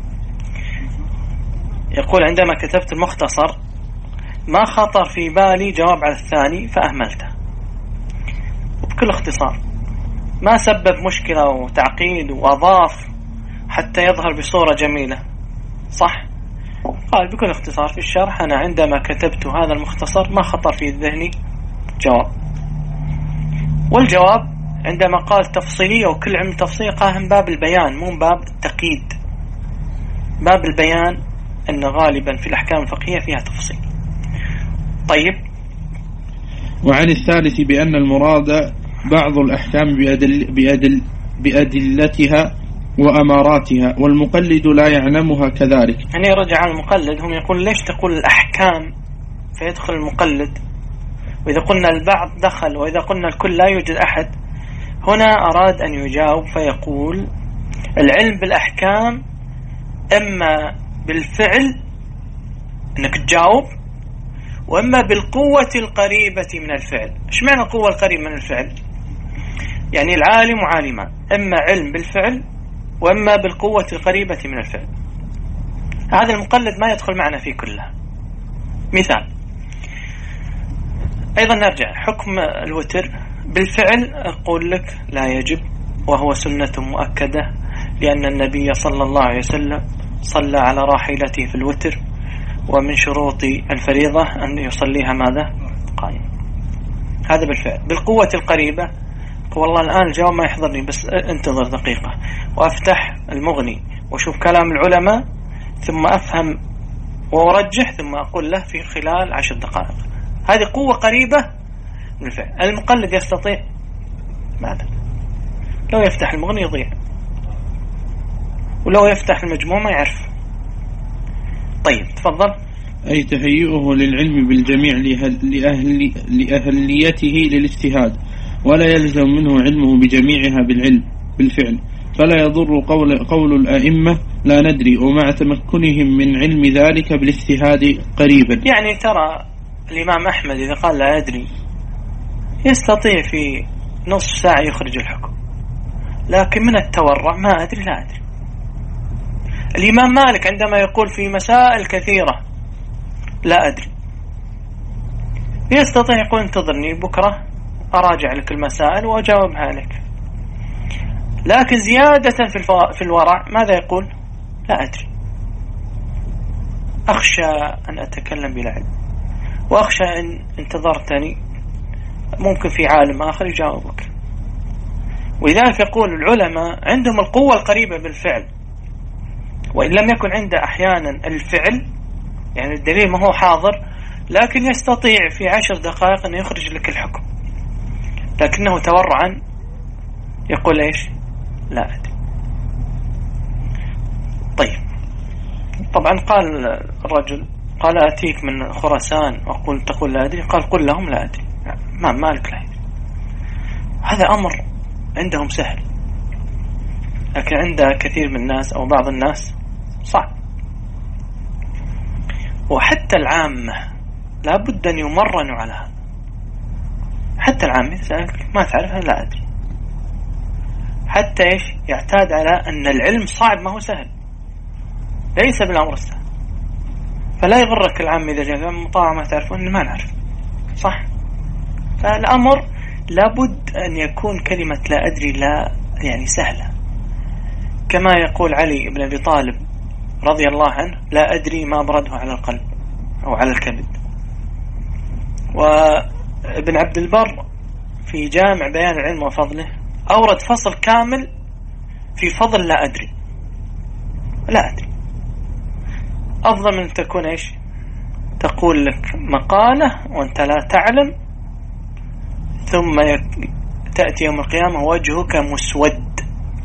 Speaker 1: يقول عندما كتبت المختصر ما خطر في بالي جواب على الثاني فأهملته. وبكل اختصار ما سبب مشكلة وتعقيد وأضاف حتى يظهر بصورة جميلة، صح؟ قال بكل اختصار في الشرح أنا عندما كتبت هذا المختصر ما خطر في ذهني جواب. والجواب عندما قال تفصيلية وكل علم تفصيل قال من باب البيان مو من باب التقييد، باب البيان أن غالبا في الأحكام الفقهية فيها تفصيل. طيب.
Speaker 2: وعن الثالث بأن المراد بعض الأحكام بأدل بأدل بأدلتها وأماراتها، والمقلد لا يعلمها كذلك.
Speaker 1: يعني رجع على المقلد، هم يقول ليش تقول الأحكام فيدخل المقلد، وإذا قلنا البعض دخل، وإذا قلنا الكل لا يوجد أحد. هنا أراد أن يجاوب فيقول العلم بالأحكام إما بالفعل أنك تجاوب، وإما بالقوة القريبة من الفعل. إيش معنى القوة القريبة من الفعل؟ يعني العالم عالمان، إما علم بالفعل وإما بالقوة القريبة من الفعل. هذا المقلد ما يدخل معنا فيه كله. مثال أيضا نرجع حكم الوتر بالفعل، أقول لك لا يجب، وهو سنة مؤكدة، لأن النبي صلى الله عليه وسلم صلى على راحلته في الوتر، ومن شروط الفريضة أن يصليها ماذا؟ قائم. هذا بالفعل. بالقوة القريبة، والله الآن الجواب ما يحضرني، بس انتظر دقيقة وأفتح المغني وشوف كلام العلماء ثم أفهم وأرجح ثم أقول له في خلال عشر دقائق. هذه قوة قريبة من الفعل. المقلد يستطيع ماذا؟ لو يفتح المغني يضيع، ولو يفتح المجموع ما يعرف. طيب تفضل.
Speaker 2: أي تهيئه للعلم بالجميع لأهل لأهليته للاجتهاد، ولا يلزم منه علمه بجميعها بالعلم بالفعل، فلا يضر قول, قول الأئمة لا ندري، ومع تمكنهم من علم ذلك بالاجتهاد قريبا.
Speaker 1: يعني ترى الإمام أحمد إذا قال لا أدري يستطيع في نصف ساعة يخرج الحكم، لكن من التورع ما أدري لا أدري. الإمام مالك عندما يقول في مسائل كثيرة لا أدري يستطيع يقول انتظرني بكرة أراجع لك المسائل وأجاوبها لك، لكن زيادة في الورع ماذا يقول؟ لا أدري، أخشى أن أتكلم بلا علم، وأخشى أن انتظرتني ممكن في عالم آخر يجاوبك. ولذلك يقول العلماء عندهم القوة القريبة بالفعل، وإن لم يكن عنده أحيانا الفعل، يعني الدليل ما هو حاضر، لكن يستطيع في عشر دقائق أن يخرج لك الحكم، لكنه تورعا يقول إيش؟ لا أدري. طيب طبعا قال الرجل قال أتيك من خراسان وقل تقول لا أدري، قال قل لهم لا أدري، ما مالك لا أدري. هذا أمر عندهم سهل، لكن عند كثير من الناس أو بعض الناس صعب. وحتى العامة لا بد أن يمرنوا على هذا. حتى العامة يسألك ما تعرفها لا أدري، حتى إيش يعتاد على أن العلم صعب ما هو سهل، ليس بالأمر السهل. فلا يغرك العامة إذا جاء مطاعة ما تعرفون إن ما نعرف، صح؟ فالأمر لابد أن يكون كلمة لا أدري لا يعني سهلة، كما يقول علي بن أبي طالب رضي الله عنه لا أدري ما أبرده على القلب أو على الكبد. وابن عبد البر في جامع بيان العلم وفضله أورد فصل كامل في فضل لا أدري. لا أدري أفضل من تكون إيش تقول لك مقالة وأنت لا تعلم، ثم يك... تأتي يوم القيامة وجهك مسود،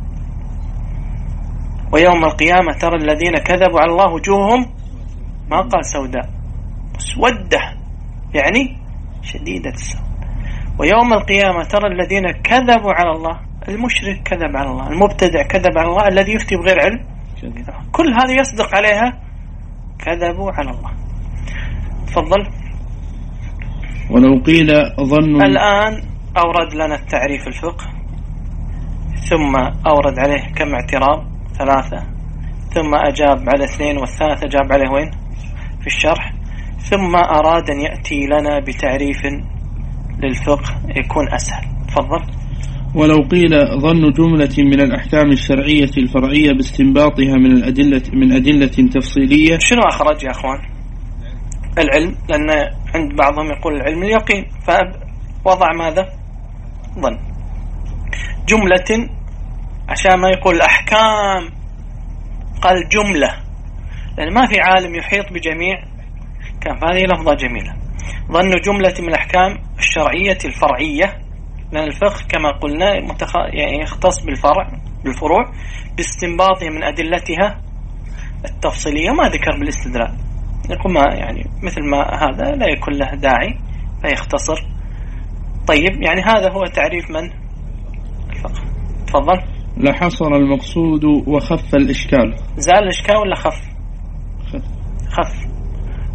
Speaker 1: ويوم القيامة ترى الذين كذبوا على الله وجوههم ما قال سوداء مسودة يعني شديدة السوء، ويوم القيامة ترى الذين كذبوا على الله، المشرك كذب على الله، المبتدع كذب على الله، الذي يفتي بغير علم كل هذا يصدق عليها كذبوا على الله. تفضل.
Speaker 2: ولو قيل ظن.
Speaker 1: الآن أورد لنا التعريف الفقه، ثم أورد عليه كم اعتراض ثلاثة، ثم أجاب على اثنين، والثالثة أجاب عليه وين في الشرح، ثم أراد أن يأتي لنا بتعريف للفقه يكون أسهل. تفضل.
Speaker 2: ولو قيل ظن جملة من الأحكام الشرعية الفرعية باستنباطها من الأدلة من أدلة تفصيلية.
Speaker 1: شنو أخرج يا أخوان؟ العلم، لأن عند بعضهم يقول العلم اليقين، فوضع ماذا؟ ظن. جملة عشان ما يقول الأحكام، قال جملة، لأن ما في عالم يحيط بجميع كان، هذه لفظة جميلة. ظن جملة من الأحكام الشرعية الفرعية، لأن الفقه كما قلنا متخ... يعني يختص بالفرع بالفروع باستنباطه من أدلتها التفصيلية، ما ذكر بالاستدلال، يقول ما يعني مثل ما هذا لا يكون له داعي فيختصر. طيب يعني هذا هو تعريف من الفقه. تفضل.
Speaker 2: لحصر المقصود وخف الإشكال.
Speaker 1: زال الإشكال ولا خف؟
Speaker 2: خف,
Speaker 1: خف.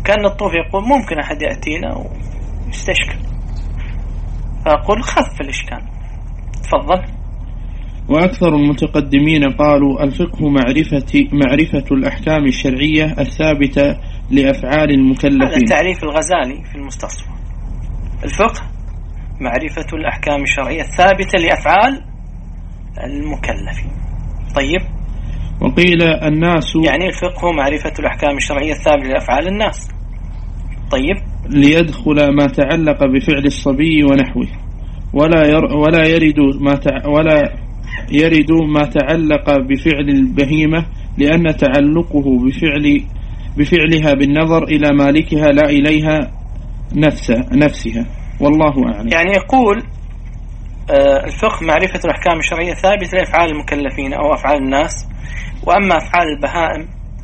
Speaker 1: كأن الطوف يقول ممكن أحد يأتينا ويستشكل، فأقول خف الإشكال. تفضل.
Speaker 2: وأكثر المتقدمين قالوا الفقه معرفة معرفة الأحكام الشرعية الثابتة لأفعال المكلفين.
Speaker 1: هذا تعريف الغزالي في المستصفى. الفقه معرفة الأحكام الشرعية الثابتة لأفعال المكلفين. طيب.
Speaker 2: وقيل الناس،
Speaker 1: يعني الفقه معرفة الأحكام الشرعية الثابتة لأفعال الناس. طيب.
Speaker 2: ليدخل ما تعلق بفعل الصبي ونحوه، ولا ير ولا يرد ما تع ولا يرد ما تعلق بفعل البهيمة، لأن تعلقه بفعل بفعلها بالنظر إلى مالكها لا إليها نفس نفسها، والله أعلم.
Speaker 1: يعني يقول آه الفقه معرفة الأحكام الشرعية الثابتة لأفعال المكلفين أو أفعال الناس، وأما أفعال البهائم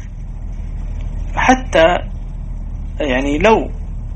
Speaker 1: حتى يعني لو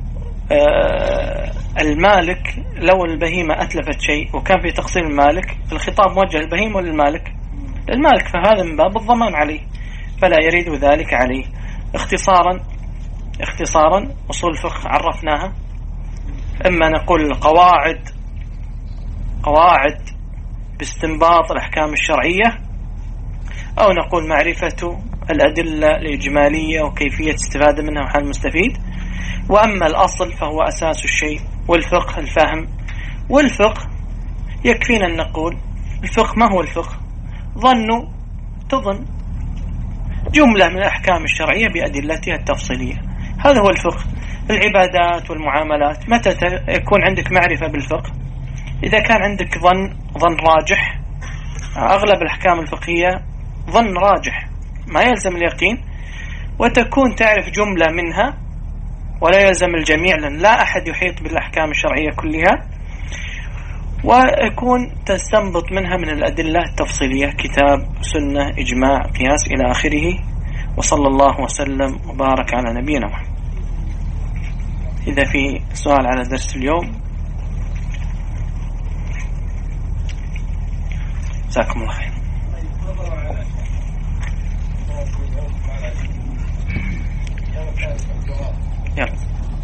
Speaker 1: آه المالك، لو البهيمة أتلفت شيء وكان في تقصير المالك، الخطاب موجه للبهيمة وللمالك؟ للمالك، فهذا من باب الضمان عليه، فلا يريد ذلك عليه. اختصارا اختصارا أصول الفقه عرفناها، إما نقول قواعد قواعد باستنباط الأحكام الشرعية، أو نقول معرفة الأدلة الإجمالية وكيفية استفادة منها وحال المستفيد. وأما الأصل فهو أساس الشيء، والفقه الفهم. والفقه يكفينا أن نقول الفقه ما هو الفقه؟ ظن تظن جملة من الأحكام الشرعية بأدلتها التفصيلية، هذا هو الفقه. العبادات والمعاملات، متى يكون عندك معرفة بالفقه؟ إذا كان عندك ظن ظن راجح. أغلب الأحكام الفقهية ظن راجح ما يلزم اليقين، وتكون تعرف جملة منها ولا يلزم الجميع، لأن لا أحد يحيط بالأحكام الشرعية كلها، ويكون تستنبط منها من الأدلة التفصيلية، كتاب، سنة، إجماع، قياس إلى آخره. وصلى الله وسلم وبارك على نبينا محمد. إذا في سؤال على درس اليوم جزاكم الله خير. يلا.